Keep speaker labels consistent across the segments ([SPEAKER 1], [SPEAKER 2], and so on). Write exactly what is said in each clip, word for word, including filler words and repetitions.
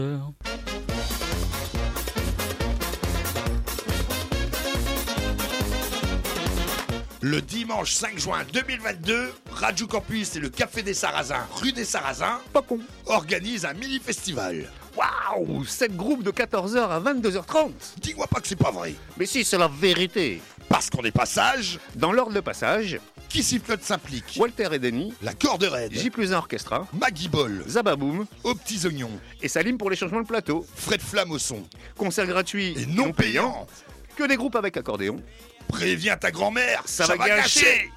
[SPEAKER 1] Le dimanche cinq juin deux mille vingt-deux, Radio Campus et le Café des Sarrasins, rue des Sarrasins,
[SPEAKER 2] pas con,
[SPEAKER 1] organisent un mini-festival.
[SPEAKER 2] Waouh, sept groupes de quatorze heures à vingt-deux heures trente.
[SPEAKER 1] Dis-moi pas que c'est pas vrai.
[SPEAKER 2] Mais si, c'est la vérité.
[SPEAKER 1] Parce qu'on est passage.
[SPEAKER 2] Dans l'ordre de passage,
[SPEAKER 1] Qui sifflote s'implique.
[SPEAKER 2] Walter et Denis,
[SPEAKER 1] La Corde Raide,
[SPEAKER 2] J plus un Orchestra,
[SPEAKER 1] Maggie Ball,
[SPEAKER 2] Zababoum,
[SPEAKER 1] Aux Petits Oignons,
[SPEAKER 2] et Salim pour les changements de plateau.
[SPEAKER 1] Fred Flamme au son.
[SPEAKER 2] Concert gratuit
[SPEAKER 1] Et non, non payant. payant.
[SPEAKER 2] Que des groupes avec accordéon.
[SPEAKER 1] Préviens ta grand-mère, ça,
[SPEAKER 2] ça va gâcher.
[SPEAKER 1] gâcher.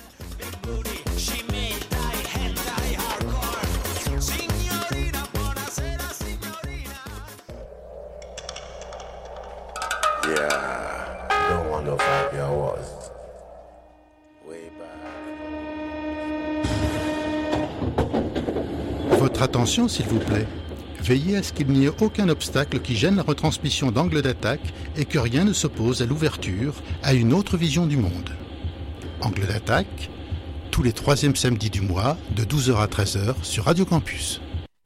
[SPEAKER 3] Yeah, don't want no five year was way back.
[SPEAKER 4] Votre attention, s'il vous plaît. Veillez à ce qu'il n'y ait aucun obstacle qui gêne la retransmission d'angle d'attaque et que rien ne s'oppose à l'ouverture à une autre vision du monde. Angle d'attaque, tous les troisièmes samedis du mois, de douze heures à treize heures sur Radio Campus.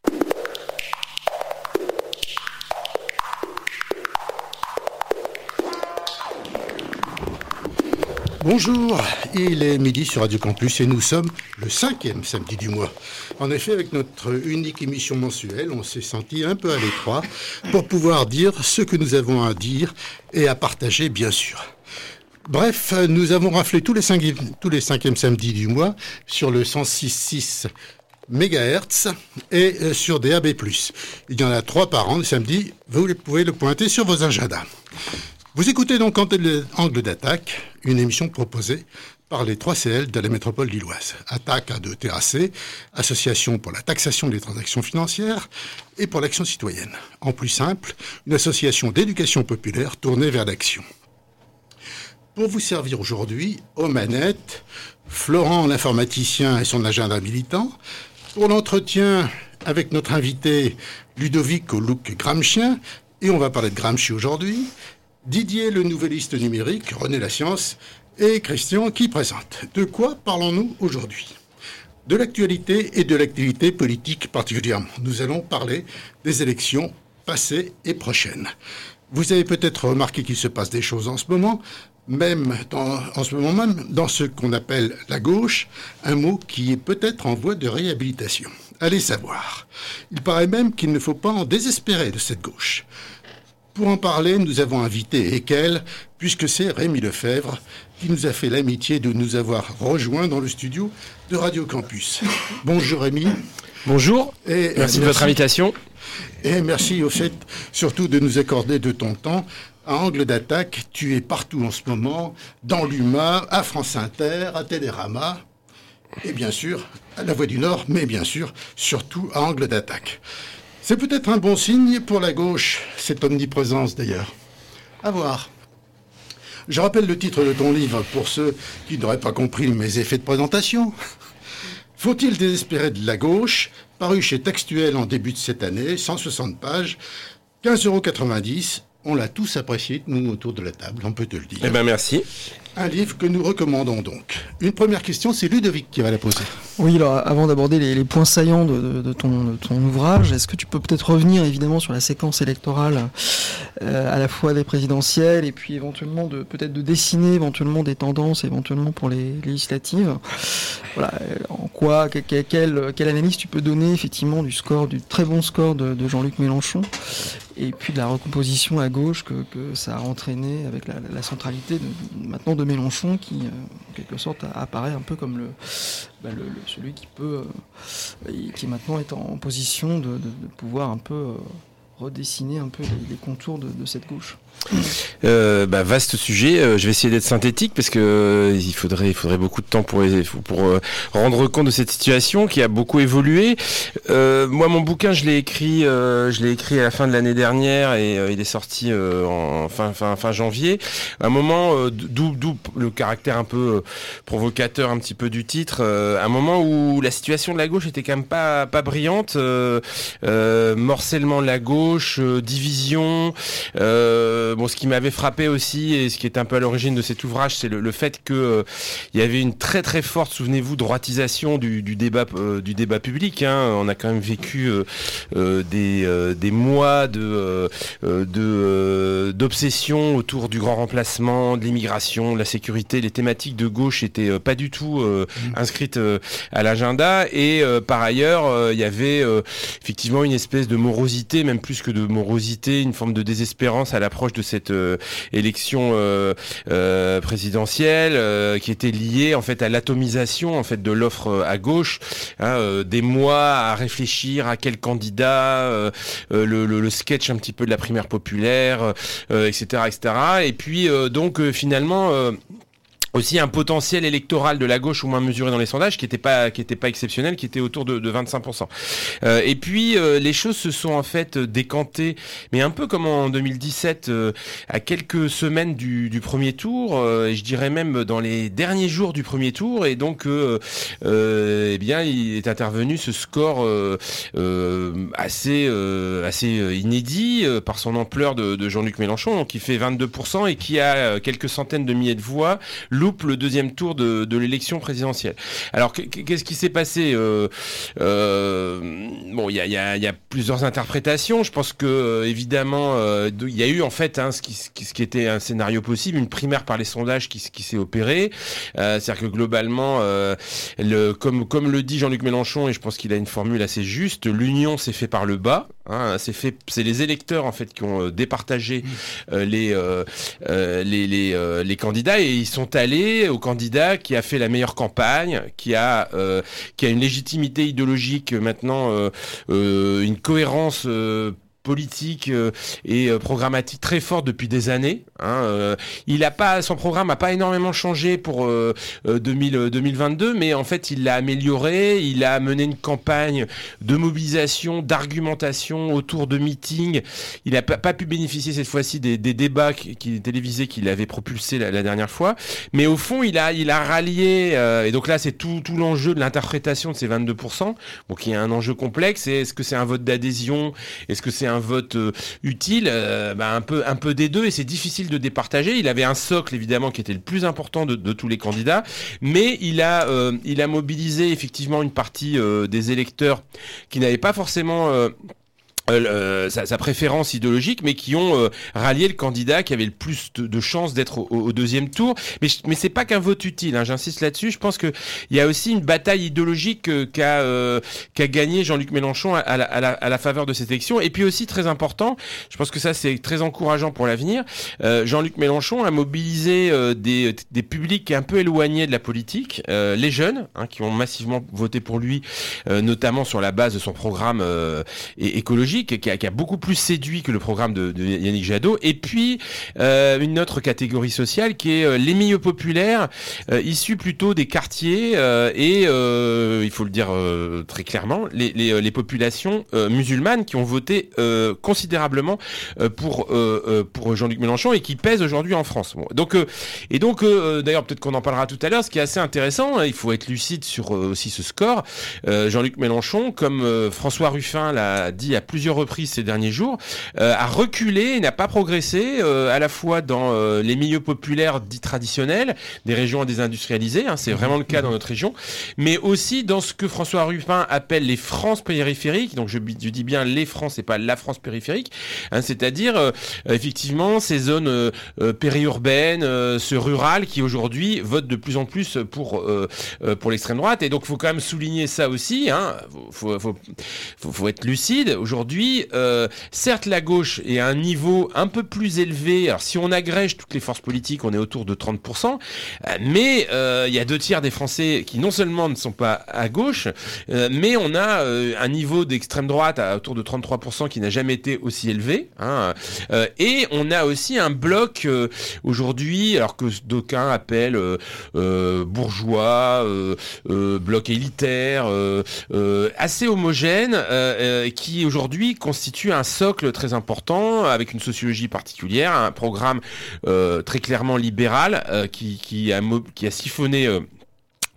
[SPEAKER 4] Bonjour, il est midi sur Radio Campus et nous sommes le cinquième samedi du mois. En effet, avec notre unique émission mensuelle, on s'est senti un peu à l'étroit pour pouvoir dire ce que nous avons à dire et à partager, bien sûr. Bref, nous avons raflé tous les, cinq, tous les cinquièmes samedis du mois sur le cent six virgule six mégahertz et sur D A B plus. Il y en a trois par an le samedi, vous pouvez le pointer sur vos agendas. Vous écoutez donc Angle d'attaque, une émission proposée par les trois C L de la métropole lilloise. Attaque A deux T A C, Association pour la taxation des transactions financières et pour l'action citoyenne. En plus simple, une association d'éducation populaire tournée vers l'action. Pour vous servir aujourd'hui, aux manettes, Florent l'informaticien et son agenda militant. Pour l'entretien avec notre invité Ludovic au look Gramscien, et on va parler de Gramsci aujourd'hui, Didier le nouvelliste numérique, René la Science, et Christian qui présente. De quoi parlons-nous aujourd'hui ? De l'actualité et de l'activité politique particulièrement. Nous allons parler des élections passées et prochaines. Vous avez peut-être remarqué qu'il se passe des choses en ce moment, même dans, en ce moment même, dans ce qu'on appelle la gauche, un mot qui est peut-être en voie de réhabilitation. Allez savoir. Il paraît même qu'il ne faut pas en désespérer de cette gauche. Pour en parler, nous avons invité Ekel, puisque c'est Rémi Lefebvre qui nous a fait l'amitié de nous avoir rejoints dans le studio de Radio Campus. Bonjour Rémi.
[SPEAKER 5] Bonjour,
[SPEAKER 4] et
[SPEAKER 5] merci,
[SPEAKER 4] merci
[SPEAKER 5] de votre invitation.
[SPEAKER 4] Et merci au fait surtout de nous accorder de ton temps. À Angle d'attaque, tu es partout en ce moment, dans l'U M A, à France Inter, à Télérama, et bien sûr à La Voix du Nord, mais bien sûr surtout à Angle d'attaque. C'est peut-être un bon signe pour la gauche, cette omniprésence d'ailleurs. À voir. Je rappelle le titre de ton livre pour ceux qui n'auraient pas compris mes effets de présentation. Faut-il désespérer de la gauche ? Paru chez Textuel en début de cette année, cent soixante pages, quinze euros quatre-vingt-dix. On l'a tous apprécié, nous, autour de la table, on peut te le dire.
[SPEAKER 5] Eh bien, merci.
[SPEAKER 4] Un livre que nous recommandons donc. Une première question, c'est Ludovic qui va la poser.
[SPEAKER 6] Oui, alors avant d'aborder les, les points saillants de, de, de, ton, de ton ouvrage, est-ce que tu peux peut-être revenir évidemment sur la séquence électorale euh, à la fois des présidentielles et puis éventuellement de peut-être de dessiner éventuellement des tendances éventuellement pour les législatives. Voilà, en quoi, que, que, quelle, quelle analyse tu peux donner effectivement du score, du très bon score de, de Jean-Luc Mélenchon et puis de la recomposition à gauche que, que ça a entraîné avec la, la centralité de, maintenant de Mélenchon qui, euh, en quelque sorte, apparaît un peu comme le, bah, le, le celui qui peut, euh, qui maintenant est en position de, de, de pouvoir un peu euh, redessiner un peu les, les contours de, de cette gauche.
[SPEAKER 5] Euh, bah, vaste sujet. Euh, je vais essayer d'être synthétique parce que euh, il faudrait, il faudrait beaucoup de temps pour pour euh, rendre compte de cette situation qui a beaucoup évolué. Euh, moi, mon bouquin, je l'ai écrit, euh, je l'ai écrit à la fin de l'année dernière et euh, il est sorti euh, en fin fin fin janvier. À un moment, euh, d'où d'où le caractère un peu euh, provocateur, un petit peu du titre. Euh, un moment où la situation de la gauche était quand même pas pas brillante. Euh, euh, morcellement de la gauche. gauche, euh, division. Euh, bon, ce qui m'avait frappé aussi et ce qui est un peu à l'origine de cet ouvrage, c'est le, le fait que euh, il y avait une très très forte, souvenez-vous, droitisation du, du débat euh, du débat public. Hein. On a quand même vécu euh, euh, des euh, des mois de euh, de euh, d'obsession autour du grand remplacement, de l'immigration, de la sécurité. Les thématiques de gauche étaient euh, pas du tout euh, mmh. inscrites euh, à l'agenda et euh, par ailleurs euh, il y avait euh, effectivement une espèce de morosité, même plus que de morosité, une forme de désespérance à l'approche de cette euh, élection euh, euh, présidentielle euh, qui était liée en fait à l'atomisation en fait de l'offre à gauche, hein, euh, des mois à réfléchir à quel candidat, euh, euh, le, le, le sketch un petit peu de la primaire populaire, euh, et cetera, et cetera. Et puis euh, donc euh, finalement euh, aussi un potentiel électoral de la gauche au moins mesuré dans les sondages qui était pas qui était pas exceptionnel, qui était autour de, de vingt-cinq pour cent. Euh, et puis euh, les choses se sont en fait décantées, mais un peu comme en deux mille dix-sept, euh, à quelques semaines du, du premier tour, euh, et je dirais même dans les derniers jours du premier tour, et donc euh, euh, eh bien il est intervenu ce score euh, euh, assez euh, assez inédit euh, par son ampleur de, de Jean-Luc Mélenchon, donc qui fait vingt-deux pour cent et qui a quelques centaines de milliers de voix. Loupe le deuxième tour de, de l'élection présidentielle. Alors qu'est-ce qui s'est passé euh, euh, Bon, il y a, y, a, y a plusieurs interprétations. Je pense que euh, évidemment, euh, il y a eu en fait hein, ce, qui, ce qui était un scénario possible, une primaire par les sondages qui, qui s'est opérée. Euh, c'est-à-dire que globalement, euh, le, comme comme le dit Jean-Luc Mélenchon, et je pense qu'il a une formule assez juste, l'union s'est fait par le bas. Hein, c'est fait, c'est les électeurs en fait qui ont euh, départagé euh, les, euh, euh, les les euh, les candidats et ils sont allés au candidat qui a fait la meilleure campagne, qui a euh, qui a une légitimité idéologique maintenant, euh, euh, une cohérence euh, politique euh, et euh, programmatique très forte depuis des années. Hein, euh, il a pas, son programme a pas énormément changé pour euh, euh, deux mille, deux mille vingt-deux, mais en fait il l'a amélioré. Il a mené une campagne de mobilisation, d'argumentation autour de meetings. Il a pas, pas pu bénéficier cette fois-ci des, des débats qui, qui télévisés qu'il avait propulsés la, la dernière fois. Mais au fond, il a, il a rallié. Euh, et donc là, c'est tout, tout l'enjeu de l'interprétation de ces vingt-deux pour cent. Donc il y a un enjeu complexe. Et est-ce que c'est un vote d'adhésion? Est-ce que c'est un vote euh, utile, euh, bah, un peu un peu des deux, et c'est difficile de départager. Il avait un socle évidemment qui était le plus important de, de tous les candidats, mais il a euh, il a mobilisé effectivement une partie euh, des électeurs qui n'avaient pas forcément euh, Euh, sa, sa préférence idéologique, mais qui ont euh, rallié le candidat qui avait le plus de, de chances d'être au, au deuxième tour. Mais, mais c'est pas qu'un vote utile, hein, j'insiste là-dessus. Je pense que il y a aussi une bataille idéologique euh, qu'a euh, qu'a gagné Jean-Luc Mélenchon à, à, la, à, la, à la faveur de cette élection. Et puis aussi très important, je pense que ça c'est très encourageant pour l'avenir. Euh, Jean-Luc Mélenchon a mobilisé euh, des, des publics un peu éloignés de la politique, euh, les jeunes, hein, qui ont massivement voté pour lui, euh, notamment sur la base de son programme euh, écologique. Qui a, qui a beaucoup plus séduit que le programme de, de Yannick Jadot, et puis euh, une autre catégorie sociale qui est euh, les milieux populaires euh, issus plutôt des quartiers euh, et euh, il faut le dire euh, très clairement, les, les, les populations euh, musulmanes qui ont voté euh, considérablement euh, pour euh, pour Jean-Luc Mélenchon et qui pèsent aujourd'hui en France. Bon, donc euh, et donc euh, d'ailleurs peut-être qu'on en parlera tout à l'heure. Ce qui est assez intéressant, hein, il faut être lucide sur euh, aussi ce score. Euh, Jean-Luc Mélenchon, comme euh, François Ruffin l'a dit à plusieurs reprises ces derniers jours, euh, a reculé et n'a pas progressé euh, à la fois dans euh, les milieux populaires dits traditionnels des régions désindustrialisées, hein, c'est vraiment le cas dans notre région, mais aussi dans ce que François Ruffin appelle les France périphériques, donc je, je dis bien les France et pas la France périphérique, hein, c'est-à-dire euh, effectivement ces zones euh, euh, périurbaines, euh, ce rural qui aujourd'hui vote de plus en plus pour euh, euh, pour l'extrême droite, et donc il faut quand même souligner ça aussi, hein, faut, faut, faut, faut être lucide. Aujourd'hui, Euh, certes, la gauche est à un niveau un peu plus élevé. Alors, si on agrège toutes les forces politiques, on est autour de trente pour cent. Euh, mais euh, il y a deux tiers des Français qui non seulement ne sont pas à gauche, euh, mais on a euh, un niveau d'extrême droite à autour de trente-trois pour cent qui n'a jamais été aussi élevé. Hein. Euh, et on a aussi un bloc euh, aujourd'hui, alors que d'aucuns appellent euh, euh, bourgeois, euh, euh, bloc élitaire, euh, euh, assez homogène, euh, euh, qui aujourd'hui constitue un socle très important avec une sociologie particulière, un programme euh, très clairement libéral euh, qui, qui, a, qui a siphonné euh,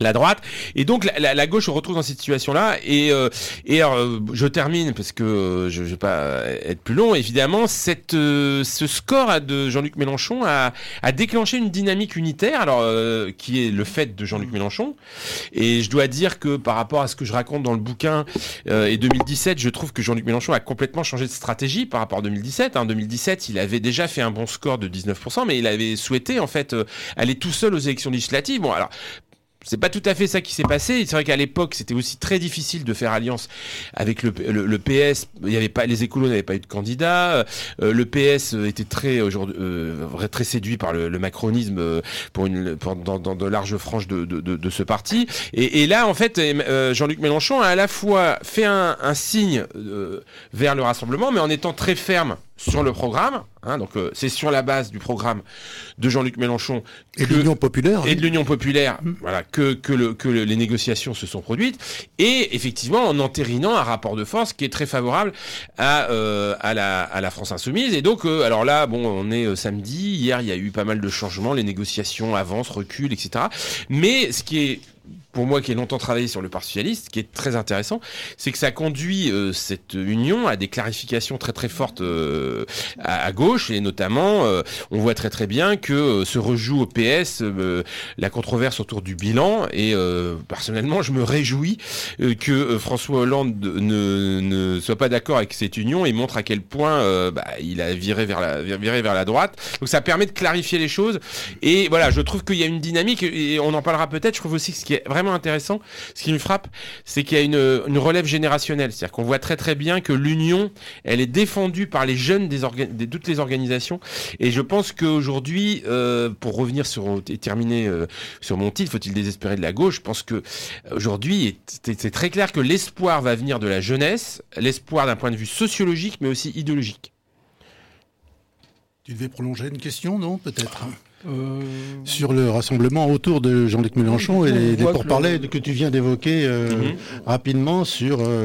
[SPEAKER 5] la droite, et donc la, la, la gauche se retrouve dans cette situation-là, et, euh, et alors, euh, je termine, parce que euh, je ne vais pas être plus long, évidemment, cette, euh, ce score de Jean-Luc Mélenchon a, a déclenché une dynamique unitaire, alors euh, qui est le fait de Jean-Luc Mélenchon, et je dois dire que par rapport à ce que je raconte dans le bouquin, euh, et deux mille dix-sept, je trouve que Jean-Luc Mélenchon a complètement changé de stratégie par rapport à deux mille dix-sept. En deux mille dix-sept, il avait déjà fait un bon score de dix-neuf pour cent, mais il avait souhaité, en fait, euh, aller tout seul aux élections législatives. Bon, alors... c'est pas tout à fait ça qui s'est passé. C'est vrai qu'à l'époque, c'était aussi très difficile de faire alliance avec le, le, le P S. Il y avait pas, les écolos n'avaient pas eu de candidat. Euh, le P S était très aujourd'hui euh, très séduit par le, le macronisme euh, pour une pour, dans, dans de larges franges de, de, de, de ce parti. Et, et là, en fait, euh, Jean-Luc Mélenchon a à la fois fait un, un signe euh, vers le rassemblement, mais en étant très ferme sur le programme, hein, donc euh, c'est sur la base du programme de Jean-Luc Mélenchon
[SPEAKER 4] et de l'Union populaire
[SPEAKER 5] et de l'Union populaire, mmh. voilà, que que, le, que le, les négociations se sont produites, et effectivement en entérinant un rapport de force qui est très favorable à euh, à la à la France insoumise. Et donc euh, alors là, bon, on est euh, samedi, hier il y a eu pas mal de changements, les négociations avancent, reculent, et cetera. Mais ce qui est pour moi qui ai longtemps travaillé sur le Parti socialiste, ce qui est très intéressant, c'est que ça conduit euh, cette union à des clarifications très très fortes euh, à, à gauche, et notamment euh, on voit très très bien que euh, se rejoue au P S euh, la controverse autour du bilan, et euh, personnellement je me réjouis euh, que euh, François Hollande ne, ne soit pas d'accord avec cette union et montre à quel point euh, bah, il a viré vers la viré vers la droite. Donc ça permet de clarifier les choses, et voilà, je trouve qu'il y a une dynamique, et on en parlera peut-être. Je trouve aussi que ce qui est vraiment intéressant, ce qui me frappe, c'est qu'il y a une, une relève générationnelle. C'est-à-dire qu'on voit très très bien que l'union, elle est défendue par les jeunes des orga- de toutes les organisations. Et je pense qu'aujourd'hui, euh, pour revenir sur et terminer euh, sur mon titre, faut-il désespérer de la gauche, je pense que aujourd'hui, c'est, c'est très clair que l'espoir va venir de la jeunesse, l'espoir d'un point de vue sociologique, mais aussi idéologique.
[SPEAKER 4] Tu devais prolonger une question, non, peut-être Euh... sur le rassemblement autour de Jean-Luc Mélenchon et les, les pourparlers que, le... que tu viens d'évoquer euh, mm-hmm. rapidement sur euh,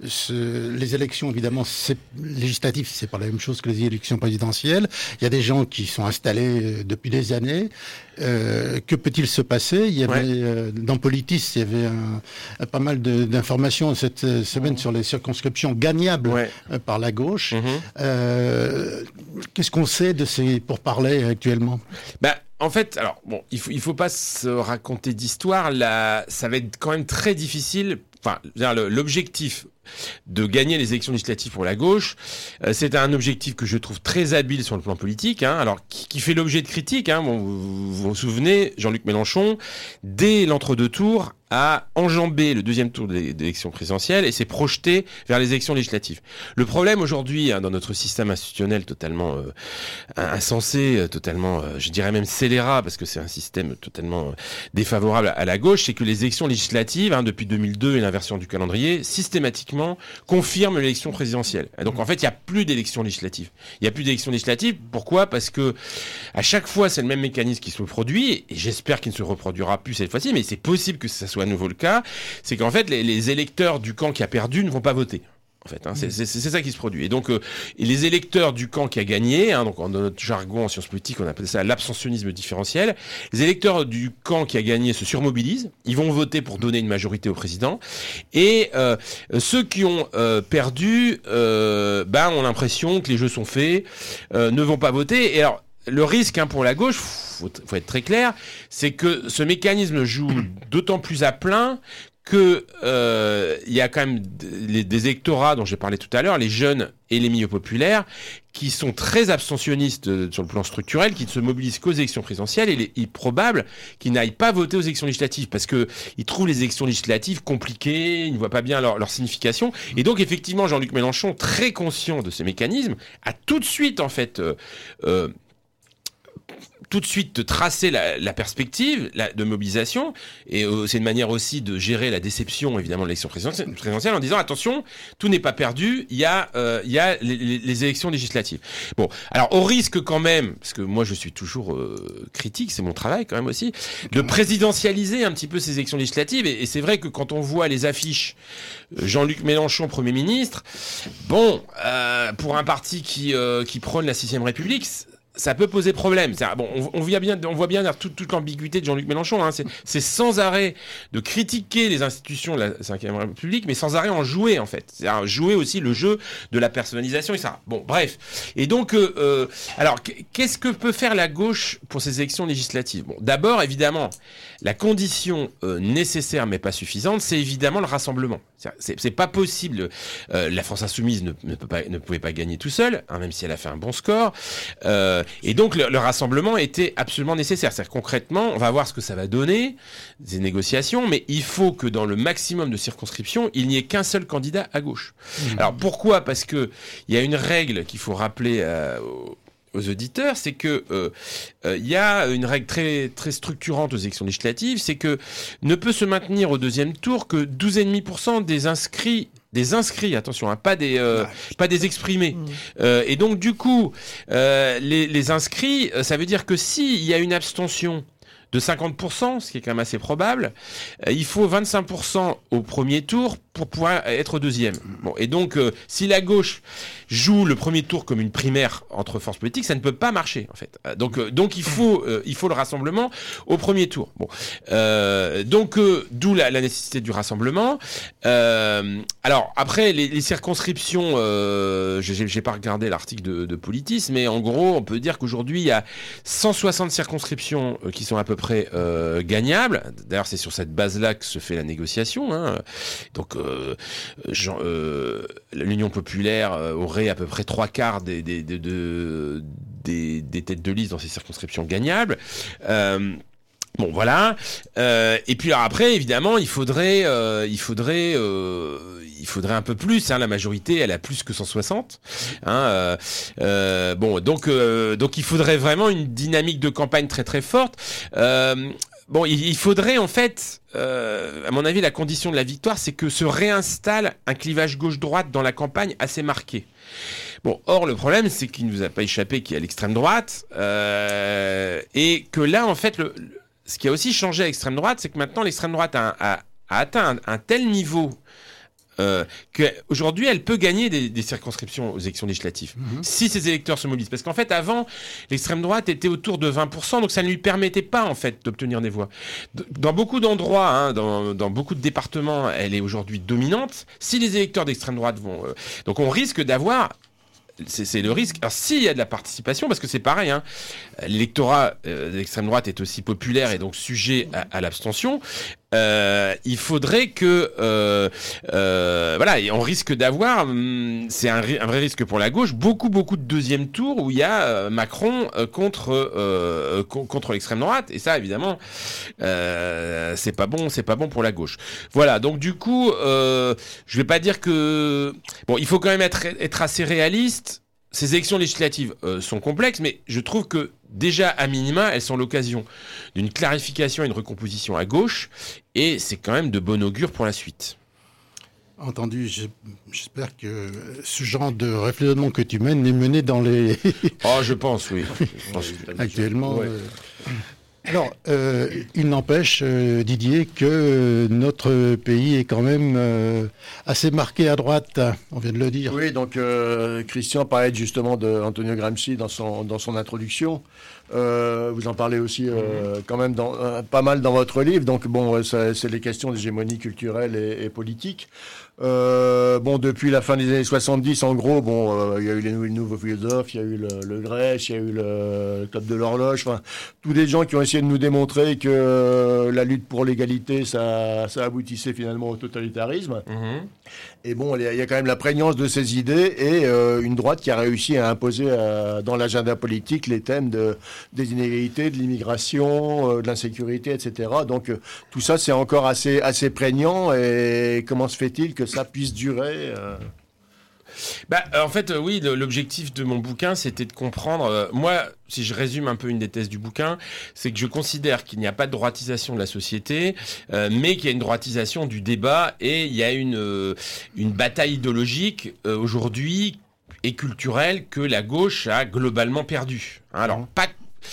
[SPEAKER 4] ce, les élections. Évidemment, c'est, législatives, c'est pas la même chose que les élections présidentielles. Il y a des gens qui sont installés depuis des années. Euh, que peut-il se passer? Il y avait ouais. euh, dans Politis, il y avait un, un, pas mal de, d'informations cette euh, semaine mmh. sur les circonscriptions gagnables ouais. euh, par la gauche. Mmh. Euh, qu'est-ce qu'on sait de ces pourparlers actuellement?
[SPEAKER 5] Bah, en fait, alors bon, il faut il faut pas se raconter d'histoire. Là, ça va être quand même très difficile. Enfin, l'objectif de gagner les élections législatives pour la gauche, euh, c'est un objectif que je trouve très habile sur le plan politique, hein, alors qui, qui fait l'objet de critiques. Hein, bon, vous, vous vous souvenez, Jean-Luc Mélenchon, dès l'entre-deux tours, a enjambé le deuxième tour des élections présidentielles et s'est projeté vers les élections législatives. Le problème aujourd'hui, hein, dans notre système institutionnel totalement euh, insensé, totalement, euh, je dirais même scélérat, parce que c'est un système totalement euh, défavorable à, à la gauche, c'est que les élections législatives, hein, depuis deux mille deux et l'inversion du calendrier, systématiquement confirment l'élection présidentielle. Et donc en fait, il n'y a plus d'élections législatives. Il n'y a plus d'élections législatives. Pourquoi ? Parce que à chaque fois, c'est le même mécanisme qui se produit, et j'espère qu'il ne se reproduira plus cette fois-ci, mais c'est possible que ça soit à nouveau le cas, c'est qu'en fait les, les électeurs du camp qui a perdu ne vont pas voter. En fait, hein, c'est, c'est, c'est ça qui se produit. Et donc, euh, et les électeurs du camp qui a gagné, hein, donc dans notre jargon en sciences politiques, on appelle ça l'abstentionnisme différentiel. Les électeurs du camp qui a gagné se surmobilisent, ils vont voter pour donner une majorité au président. Et euh, ceux qui ont euh, perdu, euh, ben, ont l'impression que les jeux sont faits, euh, ne vont pas voter. Et alors, le risque, hein, pour la gauche, faut, faut être très clair, c'est que ce mécanisme joue d'autant plus à plein que euh, il y a quand même des, des électorats dont j'ai parlé tout à l'heure, les jeunes et les milieux populaires, qui sont très abstentionnistes euh, sur le plan structurel, qui ne se mobilisent qu'aux élections présidentielles, et il est, il est probable qu'ils n'aillent pas voter aux élections législatives, parce que ils trouvent les élections législatives compliquées, ils ne voient pas bien leur, leur signification. Et donc effectivement, Jean-Luc Mélenchon, très conscient de ces mécanismes, a tout de suite en fait euh, euh, tout de suite de tracer la, la perspective la, de mobilisation, et euh, c'est une manière aussi de gérer la déception évidemment de l'élection présidentielle en disant attention, tout n'est pas perdu, il y a euh, il y a les, les, les élections législatives. Bon, alors au risque quand même, parce que moi je suis toujours euh, critique, c'est mon travail quand même aussi, de présidentialiser un petit peu ces élections législatives, et, et c'est vrai que quand on voit les affiches Jean-Luc Mélenchon Premier ministre, bon, euh, pour un parti qui euh, qui prône la sixième République, ça peut poser problème. C'est, bon, on, on, voit bien, on voit bien toute, toute l'ambiguïté de Jean-Luc Mélenchon. Hein. C'est, c'est sans arrêt de critiquer les institutions de la cinquième République, mais sans arrêt en jouer, en fait. C'est-à-dire jouer aussi le jeu de la personnalisation, et cetera. Bon, bref. Et donc, euh, euh, alors, qu'est-ce que peut faire la gauche pour ces élections législatives ? Bon, d'abord, évidemment, la condition euh, nécessaire, mais pas suffisante, c'est évidemment le rassemblement. C'est, c'est, c'est pas possible. Euh, la France Insoumise ne, ne, peut pas, ne pouvait pas gagner tout seul, hein, même si elle a fait un bon score. Euh, Et donc, le, le rassemblement était absolument nécessaire. C'est-à-dire, concrètement, on va voir ce que ça va donner, des négociations, mais il faut que dans le maximum de circonscriptions, il n'y ait qu'un seul candidat à gauche. Mmh. Alors, pourquoi ? Parce que il y a une règle qu'il faut rappeler euh, aux, aux auditeurs, c'est que il euh, euh, y a une règle très, très structurante aux élections législatives, c'est que ne peut se maintenir au deuxième tour que douze virgule cinq pour cent des inscrits Des inscrits, attention, hein, pas des euh, pas des exprimés. Mmh. Euh, et donc du coup, euh, les, les inscrits, ça veut dire que s'il y a une abstention de cinquante pour cent, ce qui est quand même assez probable, euh, il faut vingt-cinq pour cent au premier tour pour pouvoir être deuxième. Bon, et donc, euh, si la gauche joue le premier tour comme une primaire entre forces politiques, ça ne peut pas marcher, en fait. Euh, donc, euh, donc il faut, euh, il faut le rassemblement au premier tour. Bon, euh, donc, euh, d'où la, la nécessité du rassemblement. Euh, alors, après, les, les circonscriptions, euh, j'ai, j'ai pas regardé l'article de, de Politis, mais en gros, on peut dire qu'aujourd'hui, il y a cent soixante circonscriptions euh, qui sont à peu près euh, gagnables. D'ailleurs, c'est sur cette base-là que se fait la négociation. Hein. Donc, euh, Jean, euh, l'Union populaire euh, aurait à peu près trois quarts des, des, des, des, des, des têtes de liste dans ces circonscriptions gagnables. Euh, Bon, voilà. Euh, et puis alors après, évidemment, il faudrait, euh, il faudrait, euh, il faudrait un peu plus. Hein, la majorité, elle a plus que cent soixante. Hein, euh, euh, bon, donc, euh, donc il faudrait vraiment une dynamique de campagne très très forte. Euh, Bon, il faudrait en fait, euh, à mon avis, la condition de la victoire, c'est que se réinstalle un clivage gauche-droite dans la campagne assez marqué. Bon, or le problème, c'est qu'il ne nous a pas échappé qu'il y a l'extrême droite, euh, et que là, en fait, le, le, ce qui a aussi changé à l'extrême droite, c'est que maintenant l'extrême droite a, a, a atteint un, un tel niveau. Euh, qu'aujourd'hui, elle peut gagner des, des circonscriptions aux élections législatives, mmh. si ces électeurs se mobilisent. Parce qu'en fait, avant, l'extrême droite était autour de vingt pour cent, donc ça ne lui permettait pas, en fait, d'obtenir des voix. Dans beaucoup d'endroits, hein, dans, dans beaucoup de départements, elle est aujourd'hui dominante. Si les électeurs d'extrême droite vont... Euh, donc on risque d'avoir... C'est, c'est le risque. Alors, s'il y a de la participation, parce que c'est pareil, hein, l'électorat euh, de l'extrême droite est aussi populaire et donc sujet à, à l'abstention, euh, il faudrait que... Euh, euh, voilà, et on risque d'avoir, hum, c'est un, un vrai risque pour la gauche, beaucoup, beaucoup de deuxième tour où il y a euh, Macron euh, contre, euh, contre l'extrême droite. Et ça, évidemment, euh, c'est pas bon, c'est pas bon pour la gauche. Voilà, donc du coup, euh, je vais pas dire que... Bon, il faut quand même être, être assez réaliste. Ces élections législatives euh, sont complexes, mais je trouve que déjà, à minima, elles sont l'occasion d'une clarification et une recomposition à gauche, et c'est quand même de bon augure pour la suite.
[SPEAKER 4] Entendu, j'espère que ce genre de réflexion que tu mènes est mené dans les...
[SPEAKER 5] Oh, je pense, oui. Je pense que...
[SPEAKER 4] Actuellement...
[SPEAKER 5] Ouais.
[SPEAKER 4] Euh... Alors, euh, il n'empêche, euh, Didier, que notre pays est quand même euh, assez marqué à droite, on vient de le dire.
[SPEAKER 7] Oui, donc euh, Christian parlait justement d'Antonio Gramsci dans son, dans son introduction. Euh, vous en parlez aussi euh, quand même dans, euh, pas mal dans votre livre. Donc bon, ça, c'est les questions d'hégémonie culturelle et, et politique. Euh, bon, depuis la fin des années soixante-dix, en gros, bon, euh, il y a eu les nouveaux philosophes, il y a eu le, le Grèce, il y a eu le Club de l'horloge, enfin, tous des gens qui ont essayé de nous démontrer que euh, la lutte pour l'égalité, ça, ça aboutissait finalement au totalitarisme. Mmh. Et bon, il y a quand même la prégnance de ces idées et euh, une droite qui a réussi à imposer euh, dans l'agenda politique les thèmes de, des inégalités, de l'immigration, euh, de l'insécurité, et cetera. Donc euh, tout ça, c'est encore assez, assez prégnant. Et comment se fait-il que ça puisse durer euh...
[SPEAKER 5] Bah, en fait, euh, oui, le, l'objectif de mon bouquin, c'était de comprendre... Euh, moi, si je résume un peu une des thèses du bouquin, c'est que je considère qu'il n'y a pas de droitisation de la société, euh, mais qu'il y a une droitisation du débat, et il y a une, euh, une bataille idéologique euh, aujourd'hui et culturelle que la gauche a globalement perdue. Hein, alors, pas...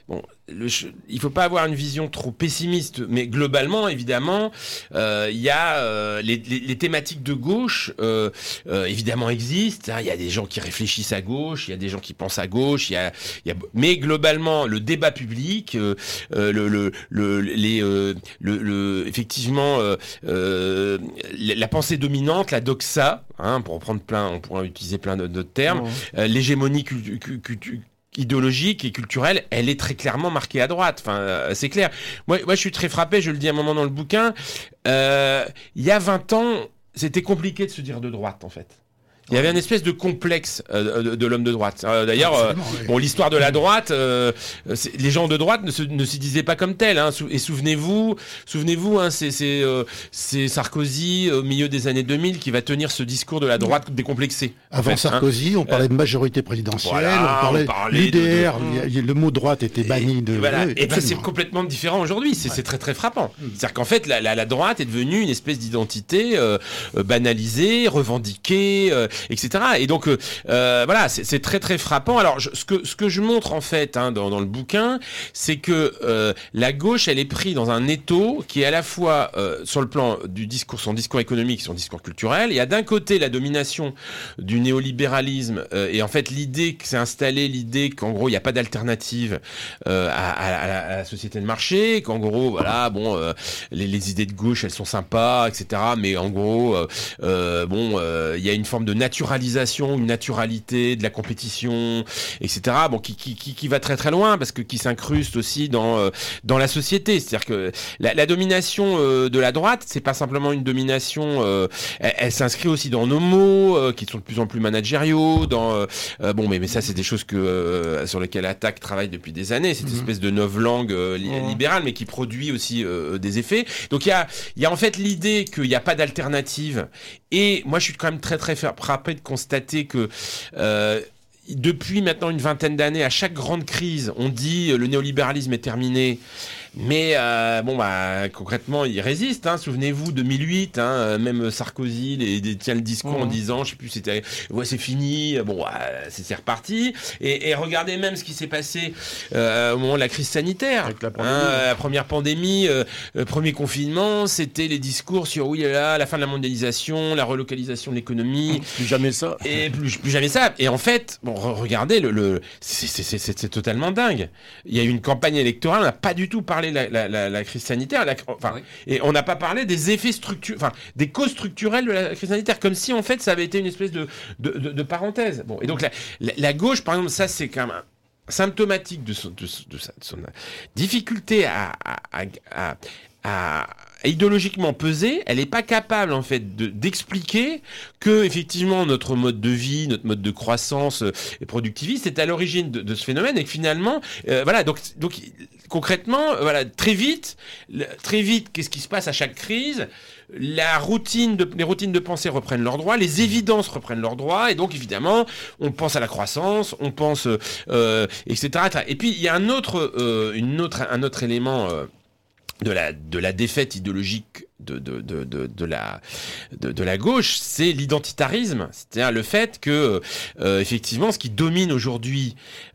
[SPEAKER 5] bon, le, il faut pas avoir une vision trop pessimiste, mais globalement, évidemment, il euh, y a euh, les, les, les thématiques de gauche, euh, euh, évidemment existent. Il hein, y a des gens qui réfléchissent à gauche, il y a des gens qui pensent à gauche. Il y a, y a, mais globalement, le débat public, euh, euh, le, le, le, les, euh, le, le, effectivement, euh, euh, la pensée dominante, la doxa, hein, pour reprendre plein, on pourra utiliser plein d'autres termes, ouais. euh, l'hégémonie culturelle. Cu- cu- cu- idéologique et culturelle, elle est très clairement marquée à droite. Enfin, euh, c'est clair. Moi, moi, je suis très frappé, je le dis à un moment dans le bouquin, euh, il y a vingt ans, c'était compliqué de se dire de droite, en fait. Il y avait une espèce de complexe euh, de, de l'homme de droite. Euh, d'ailleurs, euh, oui. bon, l'histoire de la droite, euh, les gens de droite ne, se, ne s'y disaient pas comme tel. Hein. Et souvenez-vous, souvenez-vous, hein, c'est, c'est, euh, c'est Sarkozy au milieu des années deux mille qui va tenir ce discours de la droite décomplexée.
[SPEAKER 4] Avant en fait, Sarkozy, hein. on parlait de majorité présidentielle, voilà, on parlait, on parlait l'U D R, de, de... le mot droite était banni
[SPEAKER 5] et,
[SPEAKER 4] de.
[SPEAKER 5] Et, voilà. et ben c'est complètement différent aujourd'hui. C'est, ouais. c'est très très frappant. Mmh. C'est-à-dire qu'en fait, la, la, la droite est devenue une espèce d'identité euh, banalisée, revendiquée. Euh, et cetera. Et donc euh, voilà, c'est, c'est très très frappant. Alors je, ce que ce que je montre en fait hein, dans, dans le bouquin, c'est que euh, la gauche, elle est prise dans un étau qui est à la fois euh, sur le plan du discours, son discours économique, son discours culturel. Il y a d'un côté la domination du néolibéralisme euh, et en fait l'idée que s'est installée, l'idée qu'en gros il n'y a pas d'alternative euh, à, à, à, la, à la société de marché, qu'en gros voilà bon euh, les, les idées de gauche elles sont sympas, et cetera. Mais en gros euh, euh, bon il euh, y a une forme de naturalisation, une naturalité de la compétition, et cetera. Bon, qui, qui, qui, qui va très très loin parce que qui s'incruste aussi dans euh, dans la société. C'est-à-dire que la, la domination euh, de la droite, c'est pas simplement une domination. Euh, elle, elle s'inscrit aussi dans nos mots euh, qui sont de plus en plus managériaux. Dans euh, bon, mais mais ça c'est des choses que euh, sur lesquelles Attaque travaille depuis des années. Cette mmh. espèce de novlangue euh, li- mmh. libérale, mais qui produit aussi euh, des effets. Donc il y a il y a en fait l'idée qu'il n'y a pas d'alternative. Et moi je suis quand même très très frappé de constater que euh, depuis maintenant une vingtaine d'années, à chaque grande crise, on dit euh, le néolibéralisme est terminé. Mais euh, bon bah concrètement il résiste. Hein. Souvenez-vous deux mille huit, hein, même Sarkozy les, les, tient le discours mmh. en disant, je sais plus, c'était ouais c'est fini, bon ouais, c'est, c'est reparti. Et, et regardez même ce qui s'est passé euh, au moment de la crise sanitaire, avec la, pandémie, hein, la première pandémie, euh, le premier confinement, c'était les discours sur oui là la fin de la mondialisation, la relocalisation de l'économie,
[SPEAKER 7] plus jamais ça.
[SPEAKER 5] Et plus, plus jamais ça. Et en fait, bon regardez le, le c'est, c'est, c'est, c'est, c'est totalement dingue. Il y a eu une campagne électorale, on n'a pas du tout parlé La, la, la, la crise sanitaire, la, enfin, oui. et on n'a pas parlé des effets structurels, enfin, des causes structurelles de la crise sanitaire, comme si en fait ça avait été une espèce de, de, de, de parenthèse. Bon, et donc la, la, la gauche, par exemple, ça c'est quand même symptomatique de son, de, de sa, de son difficulté à, à, à, à, à idéologiquement peser. Elle n'est pas capable en fait de, d'expliquer que effectivement notre mode de vie, notre mode de croissance euh, et productiviste est à l'origine de, de ce phénomène et que finalement, euh, voilà, donc donc concrètement, euh, voilà, très vite, le, très vite, qu'est-ce qui se passe à chaque crise? La routine de, les routines de pensée reprennent leurs droits, les évidences reprennent leurs droits, et donc évidemment, on pense à la croissance, on pense, euh, et cetera, et cetera. Et puis il y a un autre, euh, une autre, un autre élément. Euh, de la de la défaite idéologique de de de de, de la de, de la gauche, c'est l'identitarisme, c'est-à-dire le fait que euh, effectivement ce qui domine aujourd'hui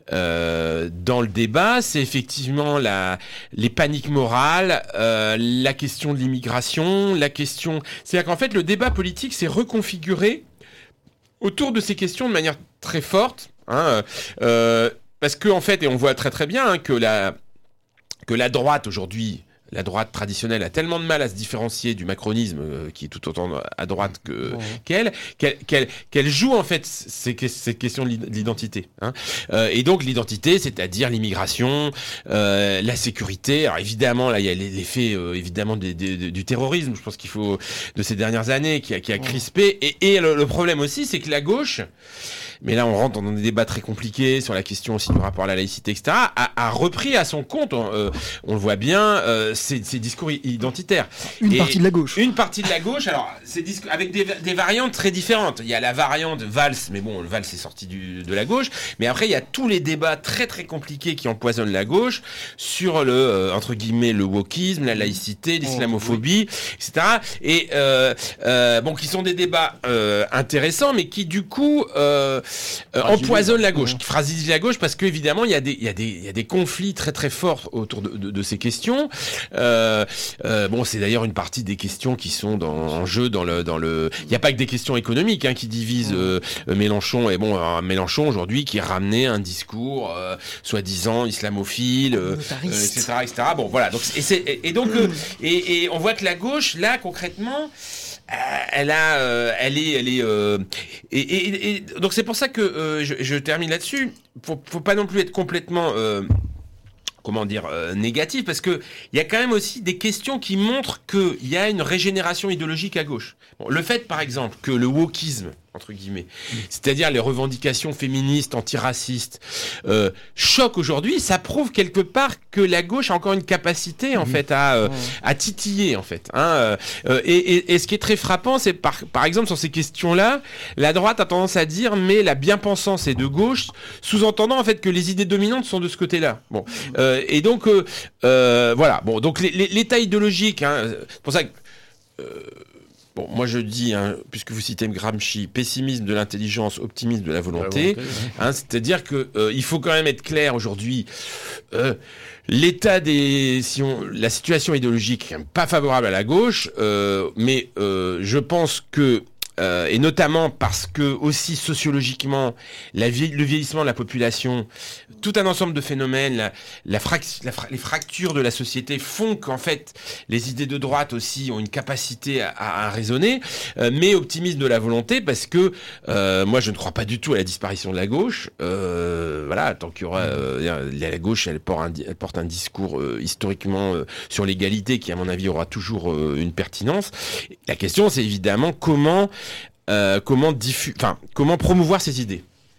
[SPEAKER 5] euh, dans le débat, c'est effectivement la les paniques morales, euh, la question de l'immigration, la question, c'est-à-dire qu'en fait le débat politique s'est reconfiguré autour de ces questions de manière très forte, hein, euh, parce que en fait, et on voit très très bien hein, que la que la droite aujourd'hui, la droite traditionnelle a tellement de mal à se différencier du macronisme euh, qui est tout autant à droite que ouais. qu'elle, qu'elle, qu'elle, qu'elle joue en fait ces, ces questions de l'identité. Hein. Euh, et donc l'identité, c'est-à-dire l'immigration, euh, la sécurité. Alors évidemment, là il y a l'effet euh, évidemment des, des, des, du terrorisme. Je pense qu'il faut de ces dernières années qui a, qui a crispé. Et, et le, le problème aussi, c'est que la gauche. Mais là, on rentre dans des débats très compliqués sur la question aussi du rapport à la laïcité, et cetera, a, a repris à son compte, euh, on le voit bien, euh, ces, ces discours identitaires.
[SPEAKER 6] Une
[SPEAKER 5] et
[SPEAKER 6] partie de la gauche.
[SPEAKER 5] Une partie de la gauche, alors, ces discours, avec des, des variantes très différentes. Il y a la variante Valls, mais bon, le Valls est sorti du, de la gauche. Mais après, il y a tous les débats très très compliqués qui empoisonnent la gauche sur le, euh, entre guillemets, le wokisme, la laïcité, l'islamophobie, oh, oui. et cetera. Et, euh, euh, bon, qui sont des débats euh, intéressants, mais qui, du coup... Euh, euh, empoisonne la gauche, qui fragilise la gauche, parce qu'évidemment, il y a des, il y a des, il y a des conflits très très forts autour de, de, de ces questions. Euh, euh, bon, c'est d'ailleurs une partie des questions qui sont dans, en jeu dans le, dans le. Il n'y a pas que des questions économiques hein, qui divisent euh, Mélenchon. Et bon, euh, Mélenchon aujourd'hui qui a ramené un discours euh, soi-disant islamophile, euh, euh, et cetera, et cetera. Bon, voilà. Donc, et, c'est, et, et donc, euh, et, et on voit que la gauche, là, concrètement. Euh, elle a, euh, elle est, elle est, euh, et, et, et donc c'est pour ça que euh, je, je termine là-dessus. Faut, faut pas non plus être complètement, euh, comment dire, euh, négatif, parce que il y a quand même aussi des questions qui montrent que il y a une régénération idéologique à gauche. Bon, le fait, par exemple, que le wokisme entre guillemets, c'est-à-dire les revendications féministes, antiracistes, euh, choquent aujourd'hui, ça prouve quelque part que la gauche a encore une capacité en fait à euh, à titiller en fait. Hein, euh, et, et, et ce qui est très frappant, c'est par par exemple sur ces questions-là, la droite a tendance à dire mais la bien-pensance est de gauche, sous-entendant en fait que les idées dominantes sont de ce côté-là. Bon, euh, et donc euh, euh, voilà. Bon, donc les, les, l'état idéologique, hein, c'est pour ça que euh, bon, moi je dis, hein, puisque vous citez Gramsci, pessimisme de l'intelligence, optimisme de la volonté, la volonté oui. hein, c'est-à-dire que euh, il faut quand même être clair aujourd'hui. Euh, l'état des, si on, la situation idéologique est quand même pas favorable à la gauche, euh, mais euh, je pense que Euh, et notamment parce que aussi sociologiquement, la vie, le vieillissement de la population, tout un ensemble de phénomènes, la, la frac- la fra- les fractures de la société font qu'en fait les idées de droite aussi ont une capacité à, à, à raisonner, euh, mais optimisme de la volonté parce que euh, moi je ne crois pas du tout à la disparition de la gauche. Euh, voilà, tant qu'il y aura euh, la gauche, elle porte un, elle porte un discours euh, historiquement euh, sur l'égalité qui à mon avis aura toujours euh, une pertinence. La question c'est évidemment comment Euh, comment diffu- enfin, comment promouvoir ces idées.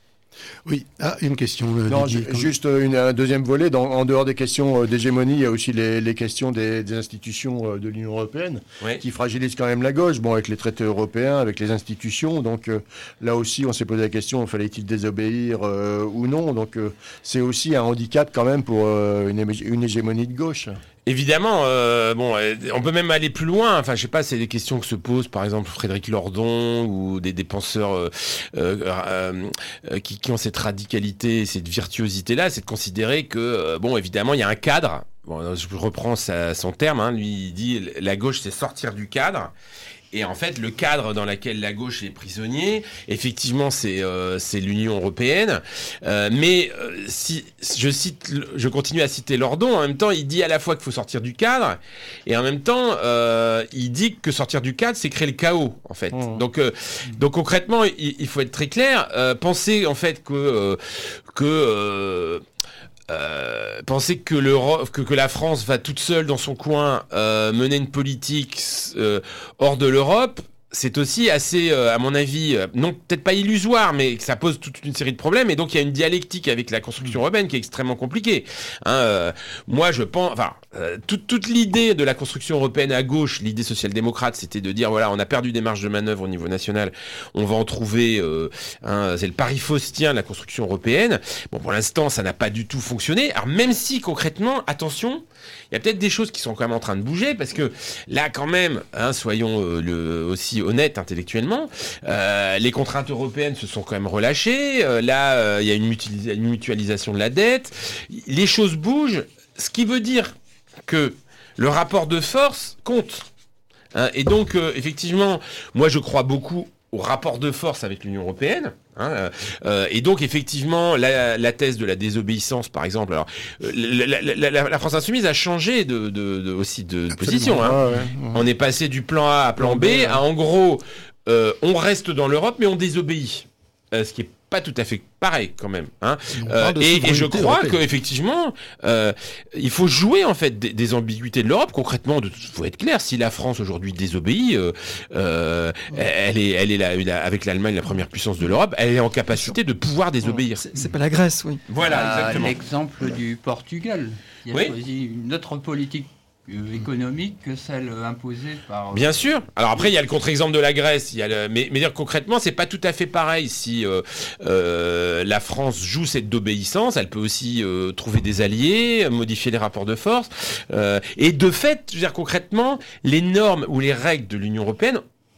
[SPEAKER 4] Oui, ah, une question. Euh,
[SPEAKER 7] non,
[SPEAKER 4] Didier,
[SPEAKER 7] ju- juste une, un deuxième volet. Dans, en dehors des questions euh, d'hégémonie, il y a aussi les, les questions des, des institutions euh, de l'Union européenne
[SPEAKER 5] ouais.
[SPEAKER 7] qui fragilisent quand même la gauche. Bon, avec les traités européens, avec les institutions. Donc euh, là aussi, on s'est posé la question fallait-il désobéir euh, ou non. Donc euh, c'est aussi un handicap quand même pour euh, une, hé- une hégémonie de gauche.
[SPEAKER 5] Évidemment, euh, bon, euh, on peut même aller plus loin. Enfin, je sais pas, c'est des questions que se posent, par exemple, Frédéric Lordon ou des, des penseurs euh, euh, euh, qui, qui ont cette radicalité, cette virtuosité-là, c'est de considérer que, euh, bon, évidemment, il y a un cadre. Bon, je reprends sa, son terme. Hein, lui, il dit la gauche, c'est sortir du cadre. Et en fait, le cadre dans lequel la gauche est prisonnier, effectivement, c'est euh, c'est l'Union européenne. Euh, mais euh, si je cite, je continue à citer Lordon. En même temps, il dit à la fois qu'il faut sortir du cadre, et en même temps, euh, il dit que sortir du cadre, c'est créer le chaos, en fait. Mmh. Donc, euh, donc concrètement, il, il faut être très clair. Euh, penser en fait que euh, que euh, Euh, penser que, l'Europe, que, que la France va toute seule dans son coin euh, mener une politique euh, hors de l'Europe, c'est aussi assez, euh, à mon avis, euh, non peut-être pas illusoire, mais ça pose toute une série de problèmes. Et donc il y a une dialectique avec la construction européenne qui est extrêmement compliquée. Hein, euh, moi, je pense, enfin, euh, toute, toute l'idée de la construction européenne à gauche, l'idée social-démocrate, c'était de dire voilà, on a perdu des marges de manœuvre au niveau national, on va en trouver. Euh, hein, c'est le pari faustien de la construction européenne. Bon, pour l'instant, ça n'a pas du tout fonctionné. Alors même si concrètement, attention. Il y a peut-être des choses qui sont quand même en train de bouger parce que là, quand même, hein, soyons euh, le, aussi honnêtes intellectuellement, euh, les contraintes européennes se sont quand même relâchées. Euh, là, euh, il y a une, mutualis- une mutualisation de la dette. Les choses bougent, ce qui veut dire que le rapport de force compte. Hein, et donc, euh, effectivement, moi, je crois beaucoup au rapport de force avec l'Union européenne. Hein, euh, et donc effectivement la, la thèse de la désobéissance par exemple alors euh, la, la, la, la France insoumise a changé de, de, de aussi de, de position hein. ouais, ouais, ouais. On est passé du plan A à plan B, B ouais. à en gros euh, on reste dans l'Europe mais on désobéit euh, ce qui est pas tout à fait pareil quand même hein. euh, et, et je crois qu'effectivement euh, il faut jouer en fait des, des ambiguïtés de l'Europe concrètement. Il faut être clair, si la France aujourd'hui désobéit euh, euh, elle est elle est la, la, avec l'Allemagne la première puissance de l'Europe, elle est en capacité de pouvoir désobéir.
[SPEAKER 6] C'est, c'est pas la Grèce, oui.
[SPEAKER 5] Voilà,
[SPEAKER 8] ah,
[SPEAKER 5] exactement.
[SPEAKER 8] L'exemple du Portugal qui a
[SPEAKER 5] oui.
[SPEAKER 8] choisi une autre politique économique que celle imposée par...
[SPEAKER 5] Bien sûr. Alors après, il y a le contre-exemple de la Grèce. Il y a le... mais, mais dire concrètement, c'est pas tout à fait pareil. Si euh, euh, la France joue cette d'obéissance, elle peut aussi euh, trouver des alliés, modifier les rapports de force. Euh, et de fait, je veux dire concrètement, les normes ou les règles de l'Union européenne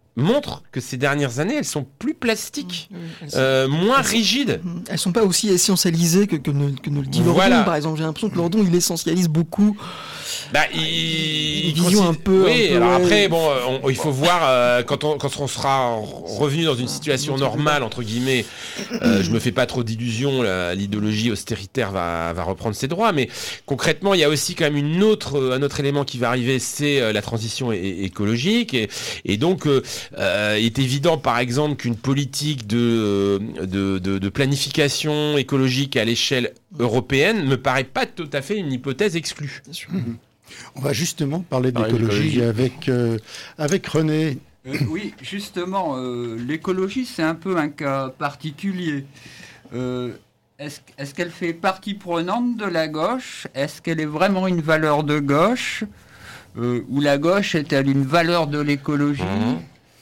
[SPEAKER 5] montrent que ces dernières années, elles sont plus plastiques,
[SPEAKER 6] Oui, elles sont-
[SPEAKER 5] euh, moins
[SPEAKER 6] elles sont-
[SPEAKER 5] rigides.
[SPEAKER 6] Elles sont pas aussi essentialisées que, que, ne, que ne le dit Lordon,
[SPEAKER 5] Voilà.
[SPEAKER 6] par exemple. J'ai l'impression que Lordon, il essentialise beaucoup.
[SPEAKER 5] Bah, il,
[SPEAKER 6] Une vision
[SPEAKER 5] considère-
[SPEAKER 6] un peu-
[SPEAKER 5] Oui,
[SPEAKER 6] un peu,
[SPEAKER 5] alors
[SPEAKER 6] ouais.
[SPEAKER 5] après, bon, on- il faut voir euh, quand, on, quand on sera revenu dans une situation normale entre guillemets. Euh, je me fais pas trop d'illusions. la- L'idéologie austéritaire va, va reprendre ses droits, mais concrètement, il y a aussi quand même une autre, un autre élément qui va arriver, c'est euh, la transition é- é- écologique, et, et donc euh, euh, il est évident, par exemple, qu'une politique de, de, de, de planification écologique à l'échelle européenne me paraît pas tout à fait une hypothèse exclue.
[SPEAKER 6] Bien sûr.
[SPEAKER 4] On va justement parler
[SPEAKER 7] Parler
[SPEAKER 4] d'écologie
[SPEAKER 7] d'écologie.
[SPEAKER 4] avec, euh, avec René.
[SPEAKER 8] Euh, oui, justement, euh, l'écologie, c'est un peu un cas particulier. Euh, est-ce, est-ce qu'elle fait partie prenante de la gauche ? Est-ce qu'elle est vraiment une valeur de gauche ? Euh, ou la gauche est-elle une valeur de l'écologie ?
[SPEAKER 5] Mmh.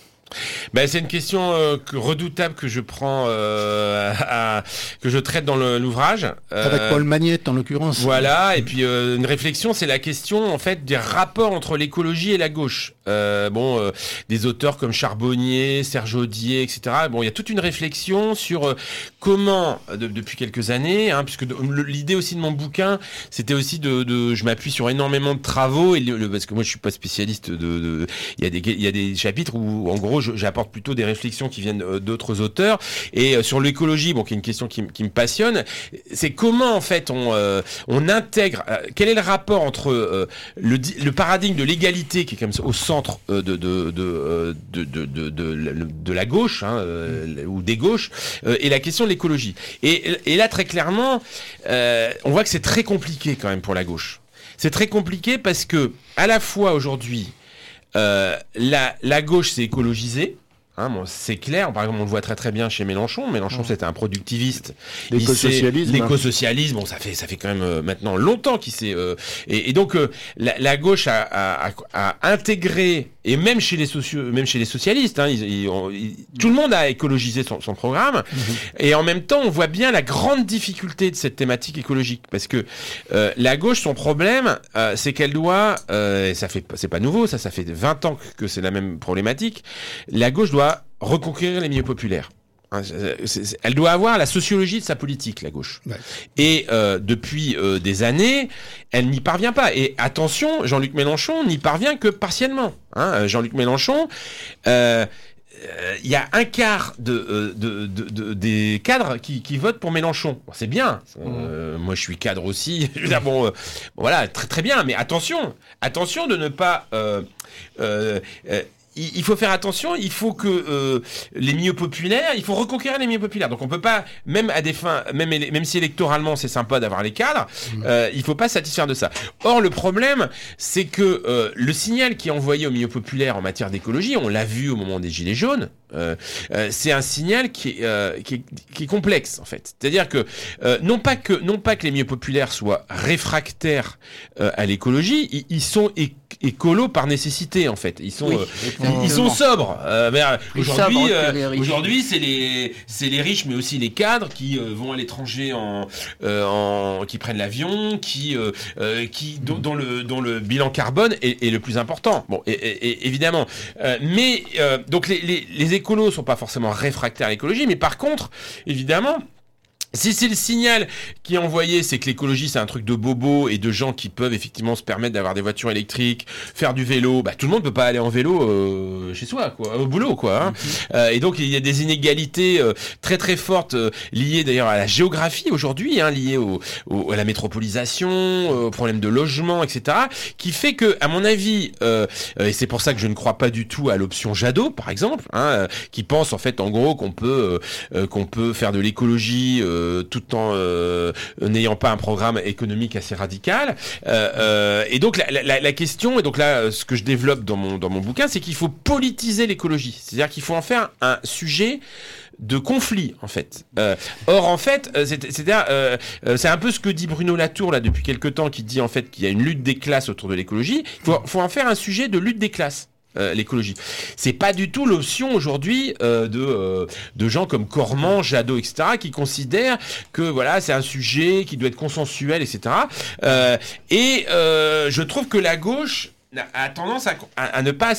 [SPEAKER 5] Ben, c'est une question euh, que, redoutable que je prends, euh, à- que je traite dans le- l'ouvrage. Euh,
[SPEAKER 4] Avec Paul Magnette, en l'occurrence.
[SPEAKER 5] Voilà, et puis euh, une réflexion, c'est la question en fait des rapports entre l'écologie et la gauche. Euh, bon, euh, des auteurs comme Charbonnier, Serge Audier, et cetera. Bon, il y a toute une réflexion sur euh, comment, de- depuis quelques années, hein, puisque de- le- l'idée aussi de mon bouquin, c'était aussi de, de je m'appuie sur énormément de travaux, et le, le- parce que moi je suis pas spécialiste de, de il y a des il y a des chapitres où en gros je- j'apporte plutôt des réflexions qui viennent euh, d'autres auteurs, et euh, sur l'écologie, bon, qui est une question qui, m- qui me passionne, c'est comment en fait on euh, on intègre, euh, quel est le rapport entre euh, le, di- le paradigme de l'égalité qui est comme ça au centre euh, de de de, euh, de de de de la- de la gauche, hein, euh, ou des gauches, euh, et la question de l'écologie. Et, et là très clairement, euh, on voit que c'est très compliqué quand même pour la gauche. C'est très compliqué parce que à la fois aujourd'hui, euh, la la gauche s'est écologisée. Hein, bon, c'est clair, par exemple, on le voit très très bien chez Mélenchon. Mélenchon, c'était un productiviste. Il
[SPEAKER 7] L'écosocialisme.
[SPEAKER 5] s'est- L'écosocialisme, bon, ça fait ça fait quand même euh, maintenant longtemps qu'il s'est. Euh, et, et donc euh, la, la gauche a, a, a, a intégré, et même chez les sociaux, même chez les socialistes, hein, ils, ils, ont- ils- tout le monde a écologisé son, son programme. Et en même temps, on voit bien la grande difficulté de cette thématique écologique, parce que euh, la gauche, son problème, euh, c'est qu'elle doit, euh, et ça fait, c'est pas nouveau, ça, ça fait vingt ans que c'est la même problématique. La gauche doit reconquérir les milieux populaires. Hein, c'est- c'est- Elle doit avoir la sociologie de sa politique, la gauche.
[SPEAKER 4] Ouais.
[SPEAKER 5] Et euh, depuis euh, des années, elle n'y parvient pas. Et attention, Jean-Luc Mélenchon n'y parvient que partiellement. Hein, Jean-Luc Mélenchon, euh, euh, il y a un quart de, euh, de, de, de- des cadres qui, qui votent pour Mélenchon. Bon, c'est bien. Euh, moi, je suis cadre aussi. Je veux dire, bon, euh, bon, voilà, très très bien. Mais attention, attention de ne pas. Euh, euh, euh, il il faut faire attention, il faut que euh, les milieux populaires, il faut reconquérir les milieux populaires. Donc on peut pas, même à des fins, même, éle- même si électoralement c'est sympa d'avoir les cadres, euh, il faut pas satisfaire de ça. Or le problème, c'est que euh, le signal qui est envoyé aux milieux populaires en matière d'écologie, on l'a vu au moment des Gilets jaunes, euh, euh, c'est un signal qui est, euh, qui est, qui est complexe en fait. C'est-à-dire que euh, non pas que non pas que les milieux populaires soient réfractaires euh, à l'écologie, ils, ils sont é- écolos par nécessité en fait. Ils sont
[SPEAKER 8] Oui,
[SPEAKER 5] euh, ils sont sobres. Euh, mais, euh,
[SPEAKER 8] Plus
[SPEAKER 5] aujourd'hui,
[SPEAKER 8] sobres que
[SPEAKER 5] euh,
[SPEAKER 8] les riches.
[SPEAKER 5] aujourd'hui, c'est les, c'est les riches, mais aussi les cadres qui euh, vont à l'étranger en, euh, en, qui prennent l'avion, qui, euh, euh, qui, dont, dont le, dont le bilan carbone est, est le plus important. Bon, et, et- et- évidemment. Euh, mais euh, donc les, les, les écolos sont pas forcément réfractaires à l'écologie, mais par contre, évidemment. Si c'est le signal qui est envoyé, c'est que l'écologie c'est un truc de bobo et de gens qui peuvent effectivement se permettre d'avoir des voitures électriques, faire du vélo, bah tout le monde peut pas aller en vélo euh, chez soi, quoi, au boulot, quoi. Hein. Euh, et donc il y a des inégalités euh, très très fortes euh, liées d'ailleurs à la géographie aujourd'hui, hein, liées au, au- à la métropolisation, euh, au problème de logement, et cetera, qui fait que, à mon avis, euh, euh, et c'est pour ça que je ne crois pas du tout à l'option Jadot, par exemple, hein, euh, qui pense en fait en gros qu'on peut euh, euh, qu'on peut faire de l'écologie euh, tout en euh, n'ayant pas un programme économique assez radical. Euh, euh, et donc la, la, la question, et donc là ce que je développe dans mon dans mon bouquin, c'est qu'il faut politiser l'écologie. C'est-à-dire qu'il faut en faire un sujet de conflit en fait. Euh, or en fait, euh, c'est, c'est-à-dire, euh, euh, c'est un peu ce que dit Bruno Latour là depuis quelque temps, qui dit en fait qu'il y a une lutte des classes autour de l'écologie. Il faut, faut en faire un sujet de lutte des classes. Euh, l'écologie. C'est pas du tout l'option aujourd'hui euh, de euh, de gens comme Cormand, Jadot, et cetera, qui considèrent que voilà c'est un sujet qui doit être consensuel, et cetera. Euh, et euh, je trouve que la gauche a tendance à, à, à ne pas assez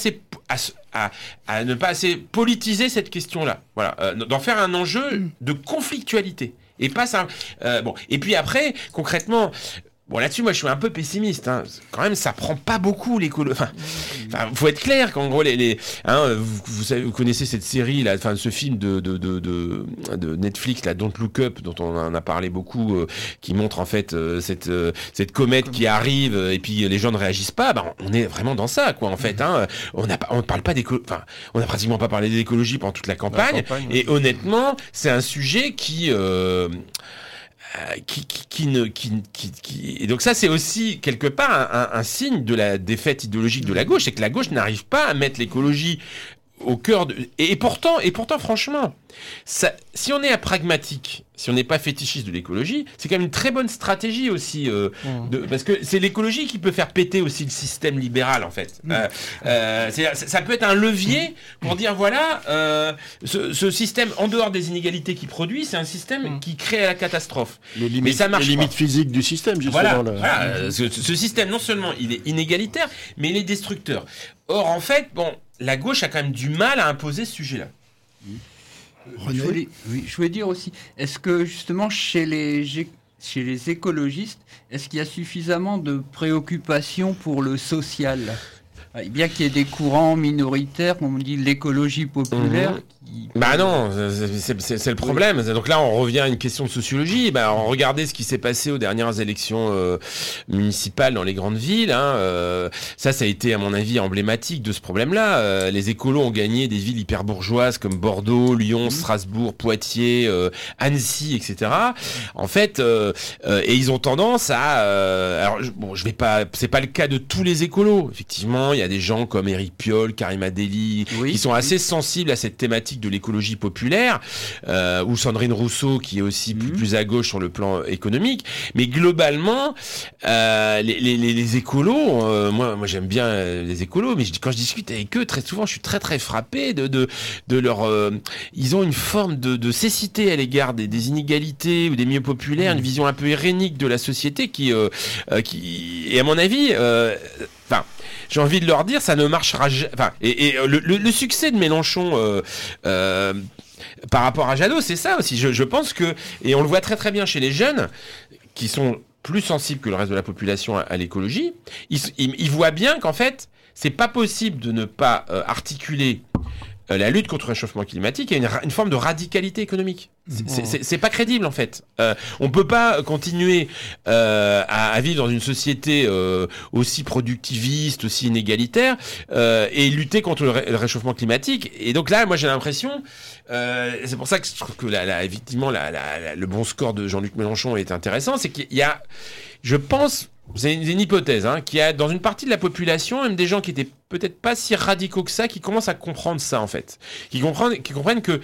[SPEAKER 5] à, à, à ne pas assez politiser cette question-là. Voilà, euh, d'en faire un enjeu de conflictualité. Et pas ça. Euh, bon. Et puis après, concrètement. Bon, là-dessus, moi, je suis un peu pessimiste. Hein. Quand même, ça prend pas beaucoup l'écolo. Enfin, enfin, faut être clair qu'en gros, les, les, hein, vous, vous, savez, vous connaissez cette série, là, enfin, ce film de, de, de, de, de Netflix, là, Don't Look Up, dont on en a parlé beaucoup, euh, qui montre en fait euh, cette, euh, cette comète qui arrive euh, et puis les gens ne réagissent pas. Ben, on est vraiment dans ça, quoi, en fait. Hein. On n'a on parle pas d'écolo. Enfin, on a pratiquement pas parlé d'écologie pendant toute la campagne. La campagne et ouais. Honnêtement, c'est un sujet qui. Euh, Qui, qui, qui ne, qui, qui, qui, et donc ça, c'est aussi quelque part un, un, un signe de la défaite idéologique de la gauche, c'est que la gauche n'arrive pas à mettre l'écologie au cœur de, et, et pourtant, et pourtant, franchement, ça, si on est à pragmatique, si on n'est pas fétichiste de l'écologie, c'est quand même une très bonne stratégie aussi, euh, mmh. de, parce que c'est l'écologie qui peut faire péter aussi le système libéral en fait. Mmh. Euh, euh, c'est, ça peut être un levier pour dire voilà, euh, ce, ce système en dehors des inégalités qu'il produit, c'est un système mmh. qui crée la catastrophe.
[SPEAKER 7] Les limites,
[SPEAKER 5] mais ça marche
[SPEAKER 7] les limites
[SPEAKER 5] pas.
[SPEAKER 7] physiques du système justement.
[SPEAKER 5] Voilà,
[SPEAKER 7] le...
[SPEAKER 5] voilà euh, ce, ce système non seulement il est inégalitaire, mais il est destructeur. Or en fait, bon, la gauche a quand même du mal à imposer ce sujet-là. Mmh.
[SPEAKER 8] Je voulais, oui, je voulais dire aussi, est-ce que justement chez les, chez les écologistes, est-ce qu'il y a suffisamment de préoccupations pour le social ? Bien qu'il y ait des courants minoritaires, comme on dit l'écologie populaire.
[SPEAKER 5] Mmh. Qui... Bah non, c'est, c'est, c'est le problème. Oui. Donc là, on revient à une question de sociologie. Bah, regardez ce qui s'est passé aux dernières élections euh, municipales dans les grandes villes. Hein, euh, ça, ça a été, à mon avis, emblématique de ce problème-là. Euh, les écolos ont gagné des villes hyper bourgeoises comme Bordeaux, Lyon, mmh. Strasbourg, Poitiers, euh, Annecy, et cetera. En fait, euh, euh, et ils ont tendance à. Euh, alors, bon, je vais pas. C'est pas le cas de tous les écolos. Effectivement, il y a des gens comme Éric Piolle, Karima Deli, oui, qui sont assez oui. sensibles à cette thématique de l'écologie populaire, euh, ou Sandrine Rousseau, qui est aussi mmh. plus, plus à gauche sur le plan économique. Mais globalement, euh, les, les, les écolos, euh, moi, moi j'aime bien les écolos, mais je, quand je discute avec eux, très souvent, je suis très très frappé de, de, de leur... Euh, ils ont une forme de, de cécité à l'égard des, des inégalités ou des milieux populaires, mmh. une vision un peu irénique de la société qui... Euh, euh, qui et à mon avis... Euh, Enfin, j'ai envie de leur dire, ça ne marchera jamais. Enfin, et, et le, le, le succès de Mélenchon euh, euh, par rapport à Jadot, c'est ça aussi. Je, je pense que, et on le voit très très bien chez les jeunes, qui sont plus sensibles que le reste de la population à, à l'écologie, ils, ils, ils voient bien qu'en fait, c'est pas possible de ne pas euh, articuler euh, la lutte contre le réchauffement climatique et une, une forme de radicalité économique. C'est, c'est, c'est pas crédible en fait. Euh, on peut pas continuer euh, à, à vivre dans une société euh, aussi productiviste, aussi inégalitaire, euh, et lutter contre le, ré- le réchauffement climatique. Et donc là, moi j'ai l'impression, euh, c'est pour ça que je trouve que la, la, effectivement la, la, la, le bon score de Jean-Luc Mélenchon est intéressant, c'est qu'il y a, je pense, c'est une, c'est une hypothèse, hein, qu'il y a dans une partie de la population même des gens qui étaient peut-être pas si radicaux que ça, qui commencent à comprendre ça en fait, qui comprennent, qui comprennent que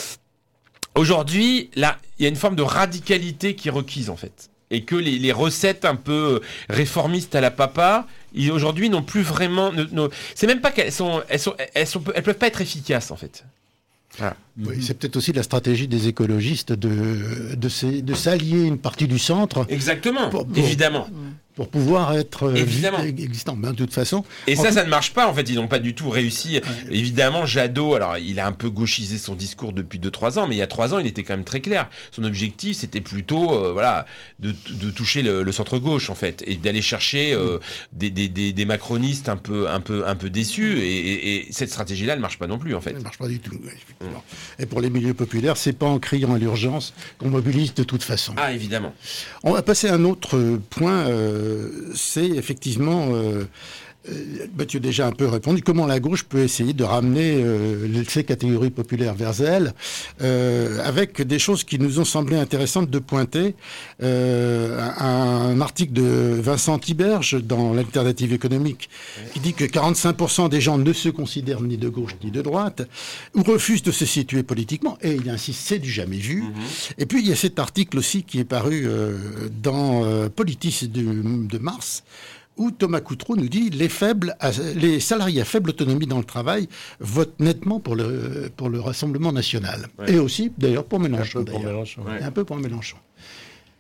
[SPEAKER 5] aujourd'hui, là, il y a une forme de radicalité qui est requise, en fait. Et que les, les recettes un peu réformistes à la papa, ils, aujourd'hui, n'ont plus vraiment... Ne, ne, c'est même pas qu'elles sont... Elles, sont, elles, sont, elles peuvent pas être efficaces, en fait. Voilà.
[SPEAKER 4] Oui, c'est peut-être aussi la stratégie des écologistes de, de, ces, de s'allier une partie du centre.
[SPEAKER 5] Exactement,
[SPEAKER 4] pour, pour,
[SPEAKER 5] évidemment.
[SPEAKER 4] Pour pouvoir être
[SPEAKER 5] évidemment.
[SPEAKER 4] existant. Ben, de toute façon.
[SPEAKER 5] Et ça, ça ne marche pas, en fait. Ils n'ont pas du tout réussi. Ouais. Évidemment, Jadot, alors, il a un peu gauchisé son discours depuis deux trois ans, mais il y a trois ans, il était quand même très clair. Son objectif, c'était plutôt, euh, voilà, de, de toucher le, le centre-gauche, en fait, et d'aller chercher euh, des, des, des, des macronistes un peu, un peu, un peu déçus. Et, et, et cette stratégie-là, elle ne marche pas non plus, en fait.
[SPEAKER 4] Elle ne marche pas du tout, effectivement. Mmh. Et pour les milieux populaires, c'est pas en criant à l'urgence qu'on mobilise de toute façon.
[SPEAKER 5] Ah, évidemment.
[SPEAKER 4] On va passer à un autre point, euh, c'est effectivement, euh, euh, bah, tu as déjà un peu répondu, comment la gauche peut essayer de ramener euh, ces catégories populaires vers elle, euh, avec des choses qui nous ont semblé intéressantes de pointer. Euh, un, un article de Vincent Tiberge dans l'Alternative économique qui dit que quarante-cinq pour cent des gens ne se considèrent ni de gauche ni de droite, ou refusent de se situer politiquement, et il insiste, c'est du jamais vu. Mm-hmm. Et puis il y a cet article aussi qui est paru euh, dans euh, Politis de, de mars, où Thomas Coutreau nous dit les faibles, les salariés à faible autonomie dans le travail votent nettement pour le, pour le Rassemblement national. Ouais. Et aussi, d'ailleurs, pour Mélenchon.
[SPEAKER 7] Un peu pour Mélenchon.
[SPEAKER 4] Ouais. Un peu pour Mélenchon.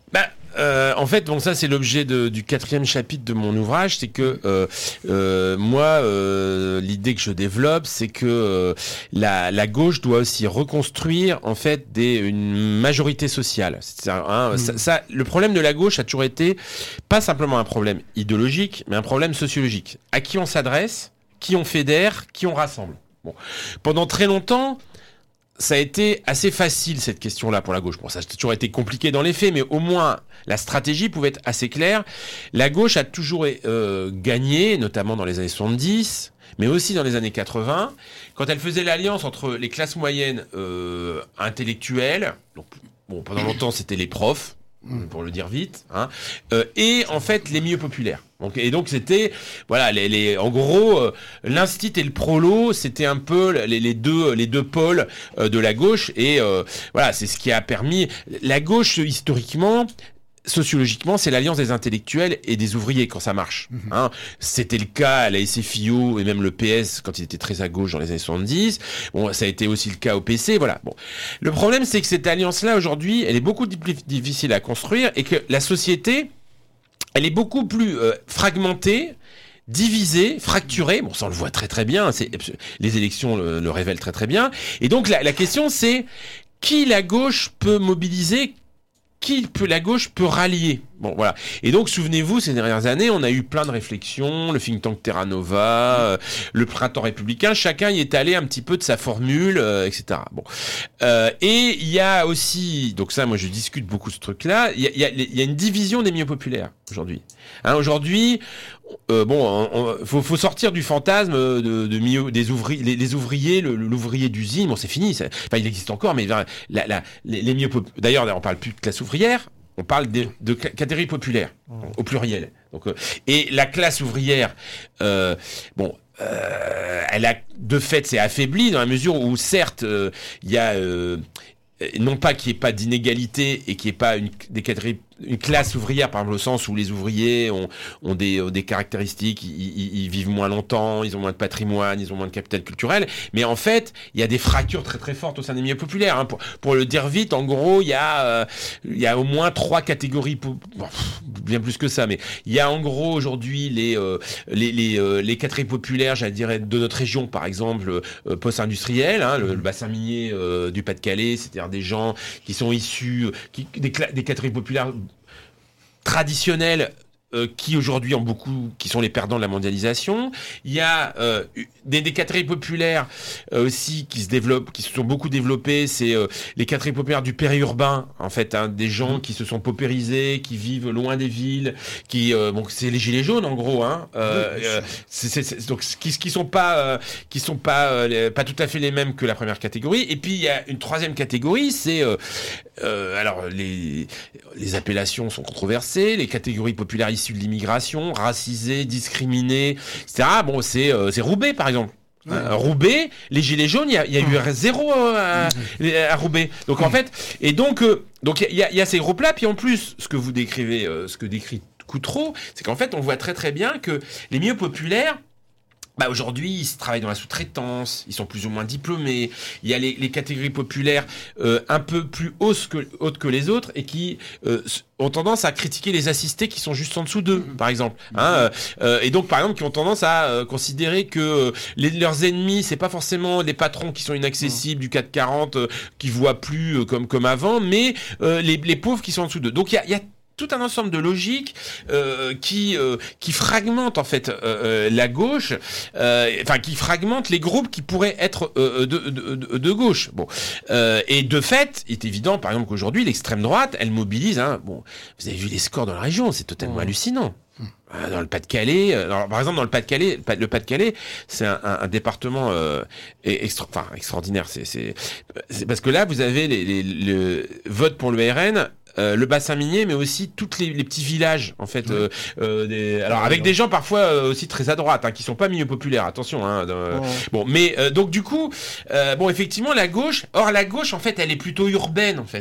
[SPEAKER 5] Bah, euh, en fait, bon, ça c'est l'objet de, du quatrième chapitre de mon ouvrage, c'est que euh, euh, moi, euh, l'idée que je développe, c'est que euh, la, la gauche doit aussi reconstruire en fait des, une majorité sociale. C'est-à-dire, hein, mmh. ça, ça, le problème de la gauche a toujours été pas simplement un problème idéologique, mais un problème sociologique. À qui on s'adresse, qui on fédère, qui on rassemble. Bon, pendant très longtemps. Ça a été assez facile, cette question-là, pour la gauche. Bon, ça a toujours été compliqué dans les faits, mais au moins, la stratégie pouvait être assez claire. La gauche a toujours euh, gagné, notamment dans les années soixante-dix, mais aussi dans les années quatre-vingts, quand elle faisait l'alliance entre les classes moyennes euh, intellectuelles, donc, bon, pendant longtemps, c'était les profs, pour le dire vite, hein, euh, et en fait les milieux populaires. Donc, et donc c'était, voilà, les, les, en gros, euh, l'instit et le prolo, c'était un peu les, les deux, les deux pôles euh, de la gauche, et euh, voilà, c'est ce qui a permis la gauche historiquement. Sociologiquement, c'est l'alliance des intellectuels et des ouvriers quand ça marche. Mmh. Hein. C'était le cas à la S F I O et même le P S quand il était très à gauche dans les années soixante-dix. Bon, ça a été aussi le cas au P C. Voilà. Bon, le problème, c'est que cette alliance-là aujourd'hui, elle est beaucoup plus difficile à construire et que la société, elle est beaucoup plus euh, fragmentée. Divisé, fracturé, bon ça on le voit très très bien, c'est, les élections le, le révèlent très très bien, et donc la, la question c'est qui la gauche peut mobiliser, qui peut la gauche peut rallier. Bon voilà. Et donc souvenez-vous, ces dernières années, on a eu plein de réflexions, le think tank Terra Nova, euh, le printemps républicain, chacun y est allé un petit peu de sa formule, euh, et cetera. Bon. Euh, et il y a aussi, donc ça moi je discute beaucoup ce truc-là, il y a, il y a, il y a une division des milieux populaires aujourd'hui. Hein, aujourd'hui, euh, bon, on, on, faut, faut sortir du fantasme de, de milieu, des ouvriers, les, les ouvriers, le, l'ouvrier d'usine, bon c'est fini, ça, enfin il existe encore, mais la, la, les, les milieux populaires, d'ailleurs on parle plus de classe ouvrière, on parle de, de catégories populaires, au pluriel. Donc, euh, et la classe ouvrière, euh, bon, euh, elle a de fait s'est affaiblie dans la mesure où certes il euh, y a euh, non pas qu'il n'y ait pas d'inégalité et qu'il n'y ait pas une, des catégories, une classe ouvrière, par exemple, au sens où les ouvriers ont, ont, des, ont des caractéristiques, ils, ils, ils vivent moins longtemps, ils ont moins de patrimoine, ils ont moins de capital culturel, mais en fait, il y a des fractures très très fortes au sein des milieux populaires. Hein. Pour, pour le dire vite, en gros, il y a, euh, il y a au moins trois catégories, bon, bien plus que ça, mais il y a en gros aujourd'hui les, euh, les, les, euh, les catégories populaires, j'allais dire, de notre région, par exemple, euh, post-industrielle, hein, le, le bassin minier euh, du Pas-de-Calais, c'est-à-dire des gens qui sont issus, qui, des, des catégories populaires traditionnels euh, qui aujourd'hui ont beaucoup, qui sont les perdants de la mondialisation. Il y a euh, des, des catégories populaires euh, aussi qui se développent, qui se sont beaucoup développées. C'est euh, les catégories populaires du périurbain, en fait, hein, des gens qui se sont paupérisés, qui vivent loin des villes, qui euh, bon, c'est les gilets jaunes en gros, hein. Euh, oui, euh, c'est, c'est, c'est, donc qui, qui sont pas, euh, qui sont pas, euh, les, pas tout à fait les mêmes que la première catégorie. Et puis il y a une troisième catégorie, c'est euh, euh, alors les les appellations sont controversées, les catégories populaires issues de l'immigration, racisées, discriminées, et cetera. Bon, c'est euh, c'est Roubaix par exemple. Ouais. Euh, Roubaix, les gilets jaunes, il y a, y a eu zéro euh, à, à Roubaix. Donc en fait, et donc euh, donc il y a, y a ces groupes là. Puis en plus, ce que vous décrivez, euh, ce que décrit Coutreau, c'est qu'en fait, on voit très très bien que les milieux populaires, bah aujourd'hui, ils travaillent dans la sous-traitance, ils sont plus ou moins diplômés. Il y a les, les catégories populaires euh, un peu plus hautes que, hautes que les autres et qui euh, ont tendance à critiquer les assistés qui sont juste en dessous d'eux, par exemple. Hein, euh, et donc, par exemple, qui ont tendance à euh, considérer que euh, les, leurs ennemis, c'est pas forcément les patrons qui sont inaccessibles du CAC quarante, euh, qui voient plus euh, comme comme avant, mais euh, les, les pauvres qui sont en dessous d'eux. Donc, il y a, il y a tout un ensemble de logiques euh, qui euh, qui fragmentent en fait euh, euh, la gauche, euh, enfin qui fragmentent les groupes qui pourraient être euh, de, de, de, de gauche. Bon, euh, et de fait, il est évident, par exemple, qu'aujourd'hui l'extrême droite, elle mobilise. Hein, bon, vous avez vu les scores dans la région, c'est totalement mmh. hallucinant. Dans le Pas-de-Calais, alors, par exemple dans le Pas-de-Calais, le Pas-de-Calais, c'est un, un, un département euh, extra, enfin extraordinaire. C'est, c'est, c'est parce que là, vous avez les, les, le vote pour le R N. Euh, le bassin minier, mais aussi tous les, les petits villages, en fait. Euh, euh, des, alors avec des gens parfois euh, aussi très à droite, hein, qui sont pas milieu populaire. Attention. Hein, euh, oh. Bon, mais euh, donc du coup, euh, bon, effectivement, la gauche. Or, la gauche, en fait, elle est plutôt urbaine, en fait.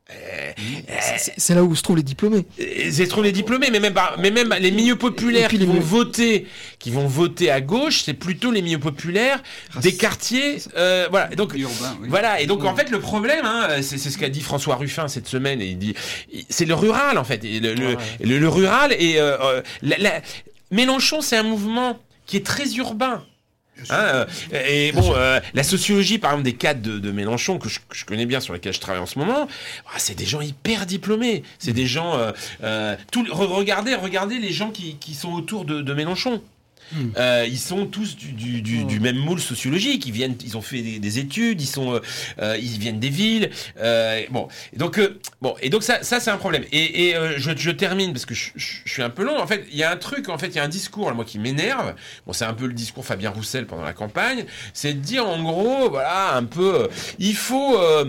[SPEAKER 5] Euh,
[SPEAKER 6] c'est, c'est là où se trouvent les diplômés.
[SPEAKER 5] C'est trop les diplômés, mais même, mais même les milieux populaires qui vont voter, qui vont voter à gauche, c'est plutôt les milieux populaires des quartiers, euh, voilà. Et donc, urbain, oui. Voilà. Et donc, en fait, le problème, hein, c'est, c'est ce qu'a dit François Ruffin cette semaine. Et il dit, c'est le rural, en fait, et le, le, ouais. le, le rural et euh, la, la... Mélenchon, c'est un mouvement qui est très urbain. Hein, euh, et bon, euh, la sociologie, par exemple, des cadres de, de Mélenchon que je, que je connais bien, sur lesquels je travaille en ce moment, bah, c'est des gens hyper diplômés. C'est des gens. Euh, euh, tout, regardez, regardez les gens qui, qui sont autour de, de Mélenchon. Mmh. Euh, ils sont tous du, du, du, mmh. du même moule sociologique. Ils viennent, ils ont fait des, des études. Ils sont, euh, ils viennent des villes. Euh, bon, et donc euh, bon, et donc ça, ça c'est un problème. Et, et euh, je, je termine parce que je, je, je suis un peu long. En fait, il y a un truc. En fait, il y a un discours là, moi qui m'énerve. Bon, c'est un peu le discours Fabien Roussel pendant la campagne. C'est de dire en gros, voilà, un peu, euh, il faut. Euh,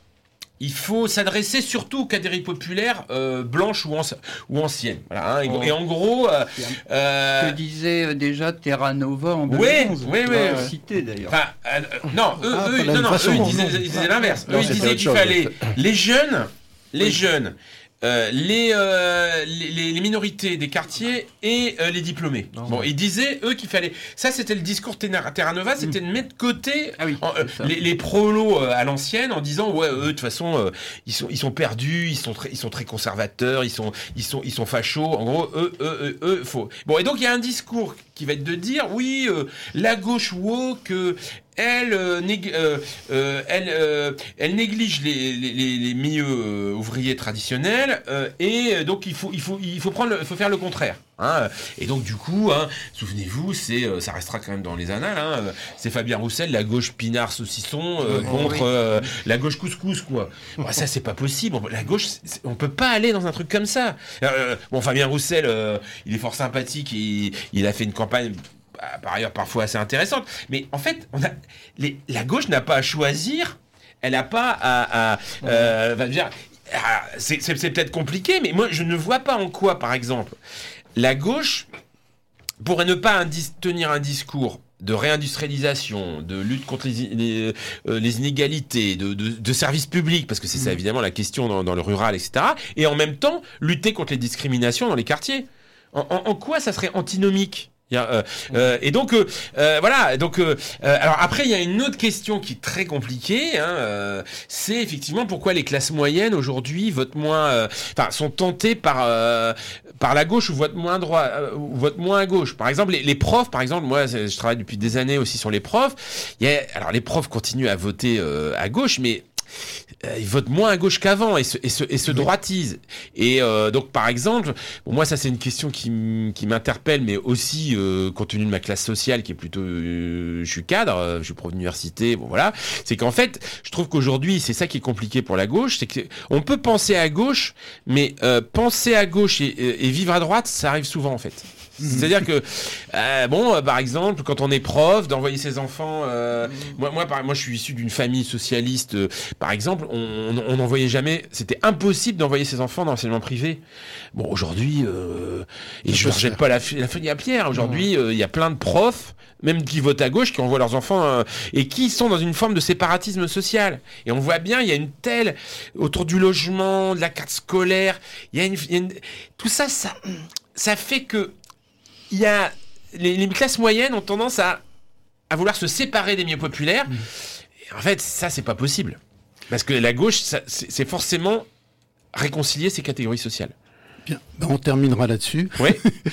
[SPEAKER 5] Il faut s'adresser surtout aux catégories populaires euh, blanches ou, anci- ou anciennes. Voilà, hein, et, oh. et en gros... Euh,
[SPEAKER 8] euh, que disait déjà Terra Nova en deux mille onze.
[SPEAKER 5] Oui, oui, oui.
[SPEAKER 8] Cité d'ailleurs.
[SPEAKER 5] Enfin, euh, non, eux, ah, eux, non, non, eux, ils disaient, ils disaient l'inverse. Non, eux, ils disaient qu'il fallait les jeunes, les oui. jeunes, euh, les, euh, les, les minorités des quartiers et euh, les diplômés. Non, bon, non. Ils disaient, eux, qu'il fallait... Ça, c'était le discours Terra Nova, c'était mmh. de mettre de côté ah oui, en, euh, les, les prolos euh, à l'ancienne en disant, ouais, eux, de toute façon, euh, ils, sont, ils sont perdus, ils sont, très, ils sont très conservateurs, ils sont, ils sont, ils sont fachos. En gros, eux, eux, eux, eux, faut... Bon, et donc, il y a un discours qui va être de dire, oui, euh, la gauche woke... Euh, Elle, euh, nég- euh, euh, elle, euh, elle néglige les, les, les milieux euh, ouvriers traditionnels euh, et donc il faut, il faut, il faut prendre, le, il faut faire le contraire. Hein. Et donc du coup, hein, souvenez-vous, c'est, euh, ça restera quand même dans les annales. Hein, c'est Fabien Roussel, la gauche pinard saucisson euh, oh, contre oui. euh, la gauche couscous quoi. Bon, ça c'est pas possible. La gauche, c'est, on peut pas aller dans un truc comme ça. Euh, bon, Fabien Roussel, euh, il est fort sympathique et il a fait une campagne. Par ailleurs parfois assez intéressante, mais en fait on a, les, la gauche n'a pas à choisir, elle n'a pas à, à euh, va dire, à, c'est, c'est, c'est peut-être compliqué, mais moi je ne vois pas en quoi par exemple la gauche pourrait ne pas indis, tenir un discours de réindustrialisation, de lutte contre les, les, euh, les inégalités, de, de, de services publics, parce que c'est ça évidemment la question dans, dans le rural, et cetera, et en même temps lutter contre les discriminations dans les quartiers. En, en, en quoi ça serait antinomique ? Il y a, euh, euh, et donc euh, euh, voilà donc euh, euh, alors après il y a une autre question qui est très compliquée hein, euh, c'est effectivement pourquoi les classes moyennes aujourd'hui votent moins enfin euh, sont tentées par euh, par la gauche ou votent moins droit euh, ou votent moins à gauche. Par exemple les, les profs par exemple moi je travaille depuis des années aussi sur les profs. Il y a, alors les profs continuent à voter euh, à gauche mais Euh, ils votent moins à gauche qu'avant et se, et se, et se droitisent. Et euh, donc, par exemple, bon, moi, ça, c'est une question qui, m- qui m'interpelle, mais aussi, euh, compte tenu de ma classe sociale, qui est plutôt... Euh, je suis cadre, euh, je suis prof d'université, bon, voilà. C'est qu'en fait, je trouve qu'aujourd'hui, c'est ça qui est compliqué pour la gauche, c'est qu'on peut penser à gauche, mais euh, penser à gauche et, et vivre à droite, ça arrive souvent, en fait. C'est-à-dire que, euh, bon, euh, par exemple, quand on est prof, d'envoyer ses enfants... Euh, moi, moi, par, moi, je suis issu d'une famille socialiste. Euh, par exemple, on n'envoyait jamais... C'était impossible d'envoyer ses enfants dans l'enseignement privé. Bon, aujourd'hui... Euh, et je ne rejette pas la, la feuille à pierre. Aujourd'hui, il euh, y a plein de profs, même qui votent à gauche, qui envoient leurs enfants... Euh, et qui sont dans une forme de séparatisme social. Et on voit bien, il y a une telle... Autour du logement, de la carte scolaire... Il y a une... Y a une tout ça, ça, ça fait que... Il y a les, les classes moyennes ont tendance à, à vouloir se séparer des milieux populaires. Mmh. Et en fait, ça, c'est pas possible. Parce que la gauche, ça, c'est, c'est forcément réconcilier ces catégories sociales.
[SPEAKER 4] Bien, ben on terminera là-dessus.
[SPEAKER 5] Oui.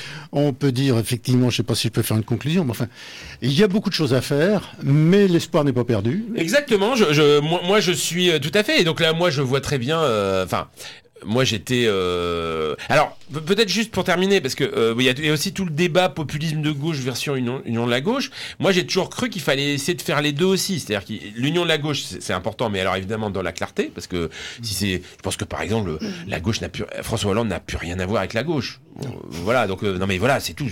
[SPEAKER 4] On peut dire, effectivement, je ne sais pas si je peux faire une conclusion, mais enfin, il y a beaucoup de choses à faire, mais l'espoir n'est pas perdu.
[SPEAKER 5] Exactement. Je, je, moi, moi, je suis euh, tout à fait. Et donc là, moi, je vois très bien... Enfin... Euh, moi j'étais euh... alors peut-être juste pour terminer parce que euh, il y a aussi tout le débat populisme de gauche version union, union de la gauche. Moi j'ai toujours cru qu'il fallait essayer de faire les deux aussi, c'est-à-dire que l'union de la gauche c'est, c'est important, mais alors évidemment dans la clarté parce que si c'est, je pense que par exemple la gauche n'a plus, François Hollande n'a plus rien à voir avec la gauche. Bon, voilà donc euh, non mais voilà c'est tout.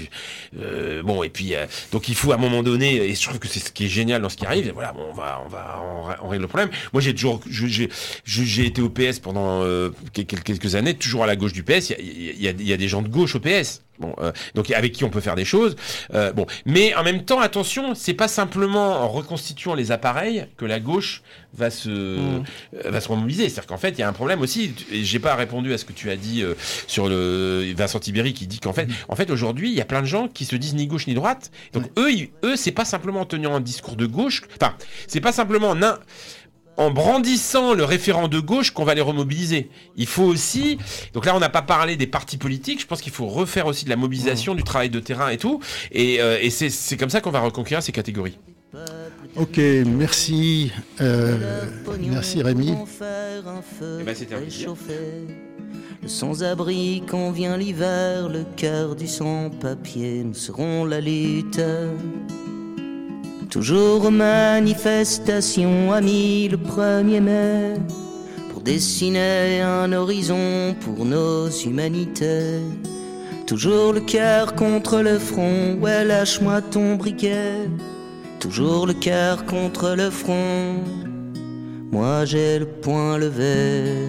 [SPEAKER 5] Euh, bon et puis euh, donc il faut à un moment donné et je trouve que c'est ce qui est génial dans ce qui arrive. Et voilà bon on va on va on, on règle le problème. Moi j'ai toujours j'ai j'ai, j'ai été au P S pendant euh, quelques années, toujours à la gauche du P S. Il il y a, il y a des gens de gauche au P S. Bon, euh, donc avec qui on peut faire des choses. Euh, bon, mais en même temps, attention, c'est pas simplement en reconstituant les appareils que la gauche va se mmh. euh, va se remobiliser. C'est-à-dire qu'en fait, il y a un problème aussi. Et j'ai pas répondu à ce que tu as dit euh, sur le Vincent Tibéri qui dit qu'en fait, mmh. en fait, aujourd'hui, il y a plein de gens qui se disent ni gauche ni droite. Donc ouais. eux, ils, eux, c'est pas simplement en tenant un discours de gauche. Enfin, c'est pas simplement en un. En brandissant le référent de gauche qu'on va les remobiliser. Il faut aussi... Donc là, on n'a pas parlé des partis politiques. Je pense qu'il faut refaire aussi de la mobilisation, mmh. du travail de terrain et tout. Et, euh, et c'est, c'est comme ça qu'on va reconquérir ces catégories.
[SPEAKER 4] Ok, merci. Euh, merci Rémi.
[SPEAKER 5] Eh ben, c'était un plaisir.
[SPEAKER 9] Le sans-abri quand vient l'hiver, le cœur du sans-papier, nous serons la lutte. Toujours aux manifestations, amis, le premier mai, pour dessiner un horizon pour nos humanités. Toujours le cœur contre le front, ouais, lâche-moi ton briquet. Toujours le cœur contre le front, moi j'ai le poing levé.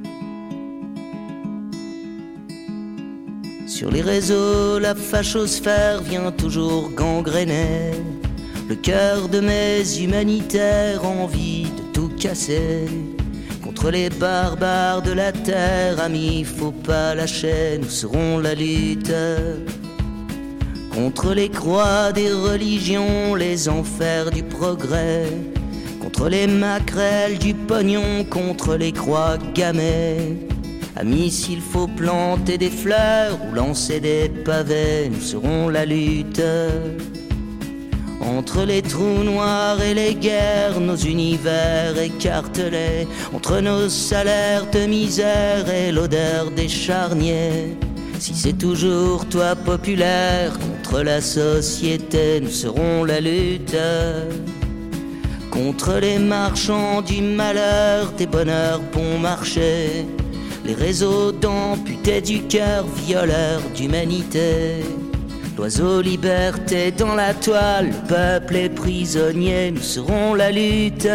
[SPEAKER 9] Sur les réseaux, la fachosphère vient toujours gangréner le cœur de mes humanitaires, envie de tout casser. Contre les barbares de la terre, amis, faut pas lâcher, nous serons la lutte. Contre les croix des religions, les enfers du progrès. Contre les maquerelles du pognon, contre les croix gammées. Amis, s'il faut planter des fleurs ou lancer des pavés, nous serons la lutte. Entre les trous noirs et les guerres, nos univers écartelés, entre nos salaires de misère et l'odeur des charniers. Si c'est toujours toi populaire contre la société, nous serons la lutte. Contre les marchands du malheur, des bonheurs bon marché, les réseaux d'amputés du cœur, violeurs d'humanité. L'oiseau liberté dans la toile, le peuple est prisonnier, nous serons la lutte.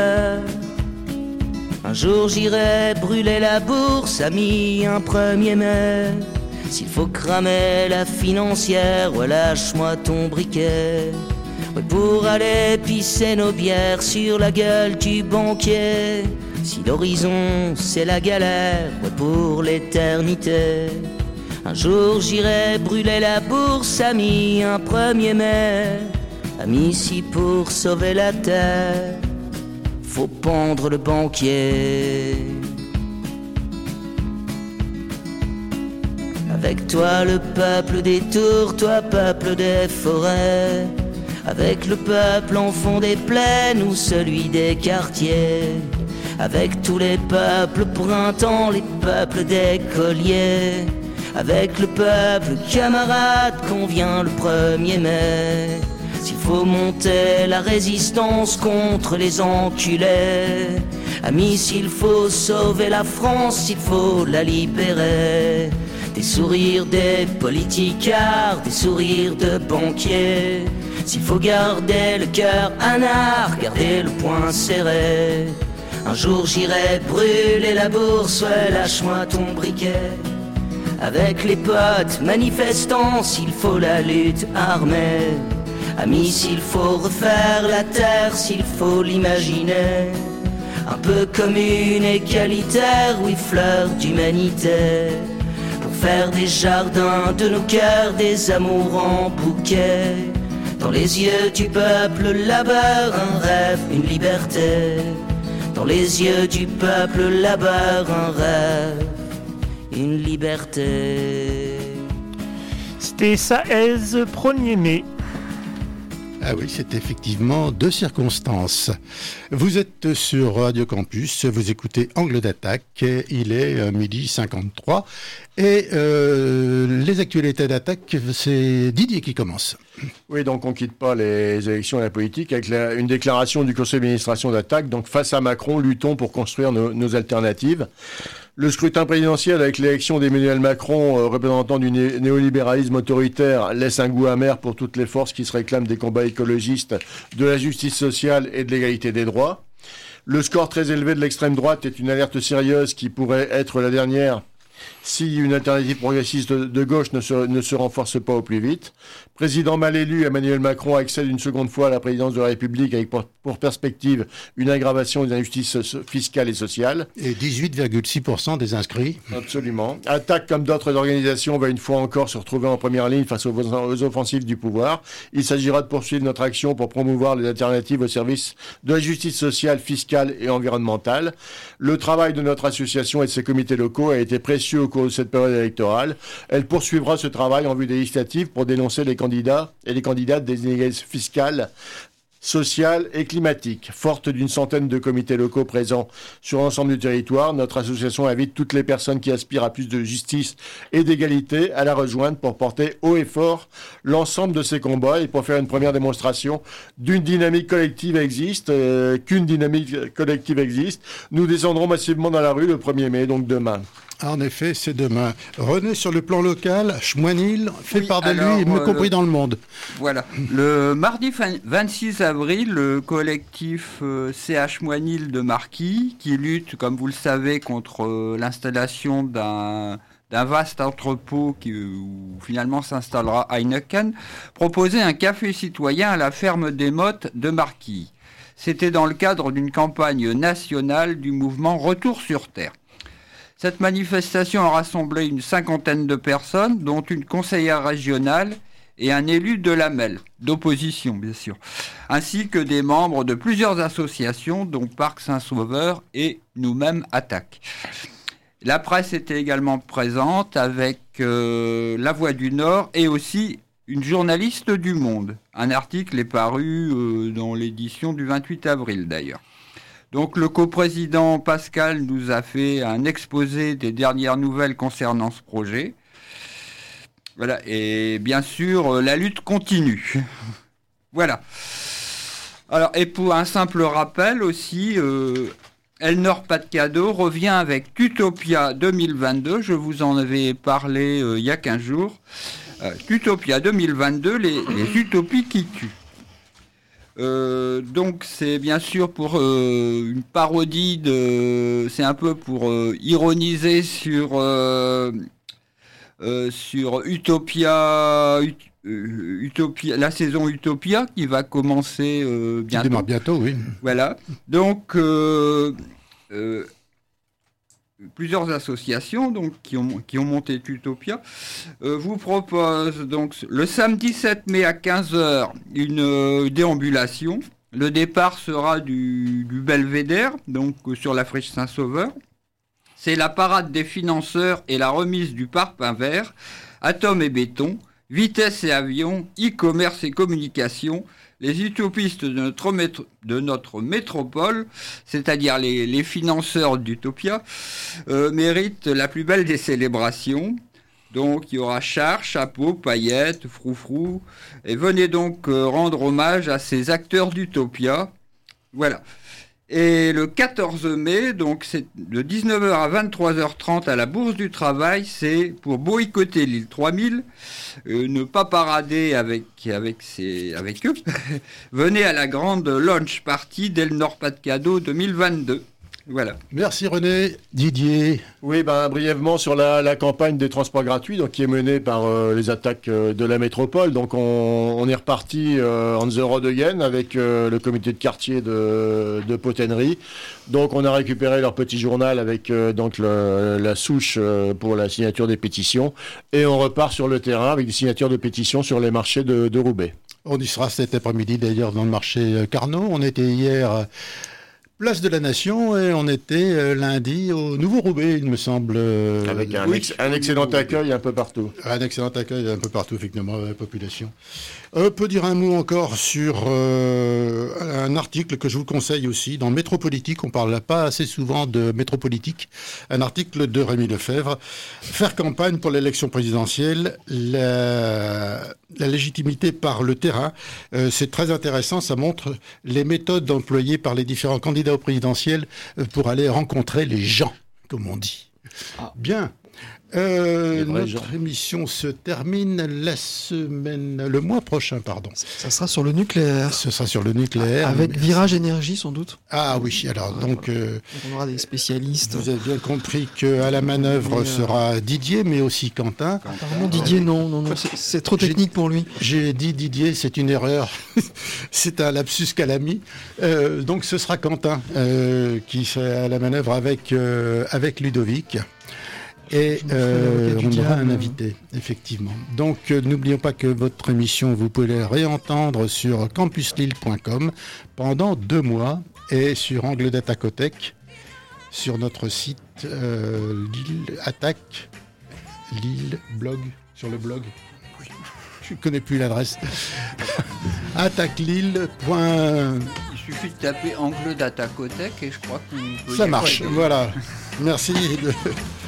[SPEAKER 9] Un jour j'irai brûler la bourse, amis, un premier mai. S'il faut cramer la financière, ouais, lâche-moi ton briquet. Ouais, pour aller pisser nos bières sur la gueule du banquier. Si l'horizon c'est la galère, ouais, pour l'éternité. Un jour j'irai brûler la bourse, ami, un premier mai. Ami, si pour sauver la terre, faut pendre le banquier. Avec toi le peuple des tours, toi peuple des forêts. Avec le peuple en fond des plaines ou celui des quartiers. Avec tous les peuples printemps, les peuples des colliers. Avec le peuple camarade qu'on vient le premier mai. S'il faut monter la résistance contre les enculés. Amis, s'il faut sauver la France, s'il faut la libérer. Des sourires des politicards, des sourires de banquiers. S'il faut garder le cœur anard, garder le poing serré. Un jour j'irai brûler la bourse, ouais, lâche-moi ton briquet. Avec les potes manifestants, s'il faut la lutte armée. Amis, s'il faut refaire la terre, s'il faut l'imaginer. Un peu commune, égalitaire, oui, fleur d'humanité. Pour faire des jardins de nos cœurs, des amours en bouquet. Dans les yeux du peuple, le labeur, un rêve, une liberté. Dans les yeux du peuple, le labeur, un rêve, une liberté.
[SPEAKER 10] C'était Saez, premier mai.
[SPEAKER 4] Ah oui, c'est effectivement deux circonstances. Vous êtes sur Radio Campus, vous écoutez Angle d'attaque, il est midi cinquante-trois et euh, les actualités d'attaque, c'est Didier qui commence.
[SPEAKER 7] Oui, donc on ne quitte pas les élections et la politique avec la, une déclaration du conseil d'administration d'attaque. Donc face à Macron, luttons pour construire nos, nos alternatives. Le scrutin présidentiel avec l'élection d'Emmanuel Macron, euh, représentant du né- néolibéralisme autoritaire, laisse un goût amer pour toutes les forces qui se réclament des combats écologistes, de la justice sociale et de l'égalité des droits. Le score très élevé de l'extrême droite est une alerte sérieuse qui pourrait être la dernière si une alternative progressiste de, de gauche ne se, ne se renforce pas au plus vite. Président mal élu, Emmanuel Macron accède une seconde fois à la présidence de la République avec pour, pour perspective une aggravation des injustices fiscales et sociales.
[SPEAKER 4] Et dix-huit virgule six pour cent des inscrits.
[SPEAKER 7] Absolument. Attaque, comme d'autres organisations, va une fois encore se retrouver en première ligne face aux, aux offensives du pouvoir. Il s'agira de poursuivre notre action pour promouvoir les alternatives au service de la justice sociale, fiscale et environnementale. Le travail de notre association et de ses comités locaux a été précieux au cours de cette période électorale. Elle poursuivra ce travail en vue des législatives pour dénoncer les candidats et les candidates des inégalités fiscales, sociales et climatiques. Forte d'une centaine de comités locaux présents sur l'ensemble du territoire, notre association invite toutes les personnes qui aspirent à plus de justice et d'égalité à la rejoindre pour porter haut et fort l'ensemble de ces combats et pour faire une première démonstration d'une dynamique collective existe, euh, qu'une dynamique collective existe. Nous descendrons massivement dans la rue le premier mai, donc demain.
[SPEAKER 4] En effet, c'est demain. René, sur le plan local, Schmoinil fait
[SPEAKER 8] Oui,
[SPEAKER 4] part de
[SPEAKER 8] alors,
[SPEAKER 4] lui, y
[SPEAKER 8] euh,
[SPEAKER 4] compris dans le monde.
[SPEAKER 8] Voilà. Le mardi vingt-six avril, le collectif euh, C H Moinil de Marquis, qui lutte, comme vous le savez, contre euh, l'installation d'un, d'un vaste entrepôt qui, où finalement s'installera Heineken, proposait un café citoyen à la ferme des Mottes de Marquis. C'était dans le cadre d'une campagne nationale du mouvement Retour sur Terre. Cette manifestation a rassemblé une cinquantaine de personnes, dont une conseillère régionale et un élu de la M E L, d'opposition bien sûr, ainsi que des membres de plusieurs associations, dont Parc Saint-Sauveur et nous-mêmes Attaque. La presse était également présente avec euh, La Voix du Nord et aussi une journaliste du Monde. Un article est paru euh, dans l'édition du vingt-huit avril d'ailleurs. Donc le coprésident Pascal nous a fait un exposé des dernières nouvelles concernant ce projet. Voilà, et bien sûr, la lutte continue. Voilà. Alors, et pour un simple rappel aussi, euh, Elnor Pas de Cadeau revient avec Tutopia deux mille vingt-deux. Je vous en avais parlé euh, il y a quinze jours. Euh, Tutopia deux mille vingt-deux, les, les utopies qui tuent. Euh, donc c'est bien sûr pour euh, une parodie de, c'est un peu pour euh, ironiser sur euh, euh, sur Utopia, Ut, euh, Utopia, la saison Utopia qui va commencer euh, bientôt.
[SPEAKER 4] Qui démarre bientôt, oui.
[SPEAKER 8] Voilà. Donc euh, euh, plusieurs associations donc, qui, ont, qui ont monté Utopia euh, vous proposent donc, le samedi sept mai à quinze heures une euh, déambulation. Le départ sera du, du Belvédère, donc euh, sur la friche Saint-Sauveur. C'est la parade des financeurs et la remise du parpaing vert, atomes et béton, vitesse et avion, e-commerce et communication. Les utopistes de notre, métro- de notre métropole, c'est-à-dire les, les financeurs d'Utopia, euh, méritent la plus belle des célébrations. Donc il y aura chars, chapeaux, paillettes, froufrou. Et venez donc euh, rendre hommage à ces acteurs d'Utopia. Voilà. Et le quatorze mai, donc c'est de dix-neuf heures à vingt-trois heures trente à la Bourse du Travail, c'est pour boycotter l'île trois mille, euh, ne pas parader avec, avec, ses, avec eux. Venez à la grande launch party d'Elnor Pas de Cadeau deux mille vingt-deux. Voilà.
[SPEAKER 4] Merci René. Didier.
[SPEAKER 7] Oui, ben, brièvement sur la, la campagne des transports gratuits, donc, qui est menée par euh, les attaques euh, de la métropole. Donc on, on est reparti euh, on the road again avec euh, le comité de quartier de, de Potennery. Donc on a récupéré leur petit journal avec euh, donc le, la souche euh, pour la signature des pétitions. Et on repart sur le terrain avec des signatures de pétitions sur les marchés de, de Roubaix.
[SPEAKER 4] On y sera cet après-midi d'ailleurs dans le marché Carnot. On était hier... Euh... Place de la Nation, et on était euh, lundi au Nouveau-Roubaix, il me semble. Euh,
[SPEAKER 7] Avec un,
[SPEAKER 4] oui,
[SPEAKER 7] ex- un excellent accueil un peu partout.
[SPEAKER 4] Un excellent accueil un peu partout, effectivement, la population. On peut dire un mot encore sur euh, un article que je vous conseille aussi, dans Métropolitique. On ne parle pas assez souvent de Métropolitique. Un article de Rémi Lefebvre. Faire campagne pour l'élection présidentielle, la, la légitimité par le terrain. Euh, c'est très intéressant, ça montre les méthodes employées par les différents candidats au présidentiel pour aller rencontrer les gens, comme on dit. Ah. Bien. Euh,
[SPEAKER 7] vrais
[SPEAKER 4] notre
[SPEAKER 7] gens.
[SPEAKER 4] émission se termine la semaine, le mois prochain, pardon.
[SPEAKER 6] Ça sera sur le nucléaire.
[SPEAKER 4] Ce sera sur le nucléaire.
[SPEAKER 6] Avec Virage Énergie, sans doute.
[SPEAKER 4] Ah oui, alors donc... Euh,
[SPEAKER 6] on aura des spécialistes.
[SPEAKER 4] Vous avez bien compris qu'à la manœuvre
[SPEAKER 6] Mais, euh...
[SPEAKER 4] sera Didier, mais aussi Quentin.
[SPEAKER 6] Apparemment, Didier, non, non, non, c'est, c'est trop technique pour lui.
[SPEAKER 4] J'ai dit Didier, c'est une erreur. C'est un lapsus calami. Euh, donc ce sera Quentin euh, qui sera à la manœuvre avec, euh, avec Ludovic. Et euh, on aura un invité, effectivement. Donc, euh, n'oublions pas que votre émission, vous pouvez la réentendre sur campus lille point com pendant deux mois et sur Angle Datacotech, sur notre site euh, Lille Attaque, Lille Blog, sur le blog. Je ne connais plus l'adresse. attaque lille point...
[SPEAKER 8] Il suffit de taper Angle Datacotech et je crois qu'on peut...
[SPEAKER 4] Ça marche, voilà. Merci. De...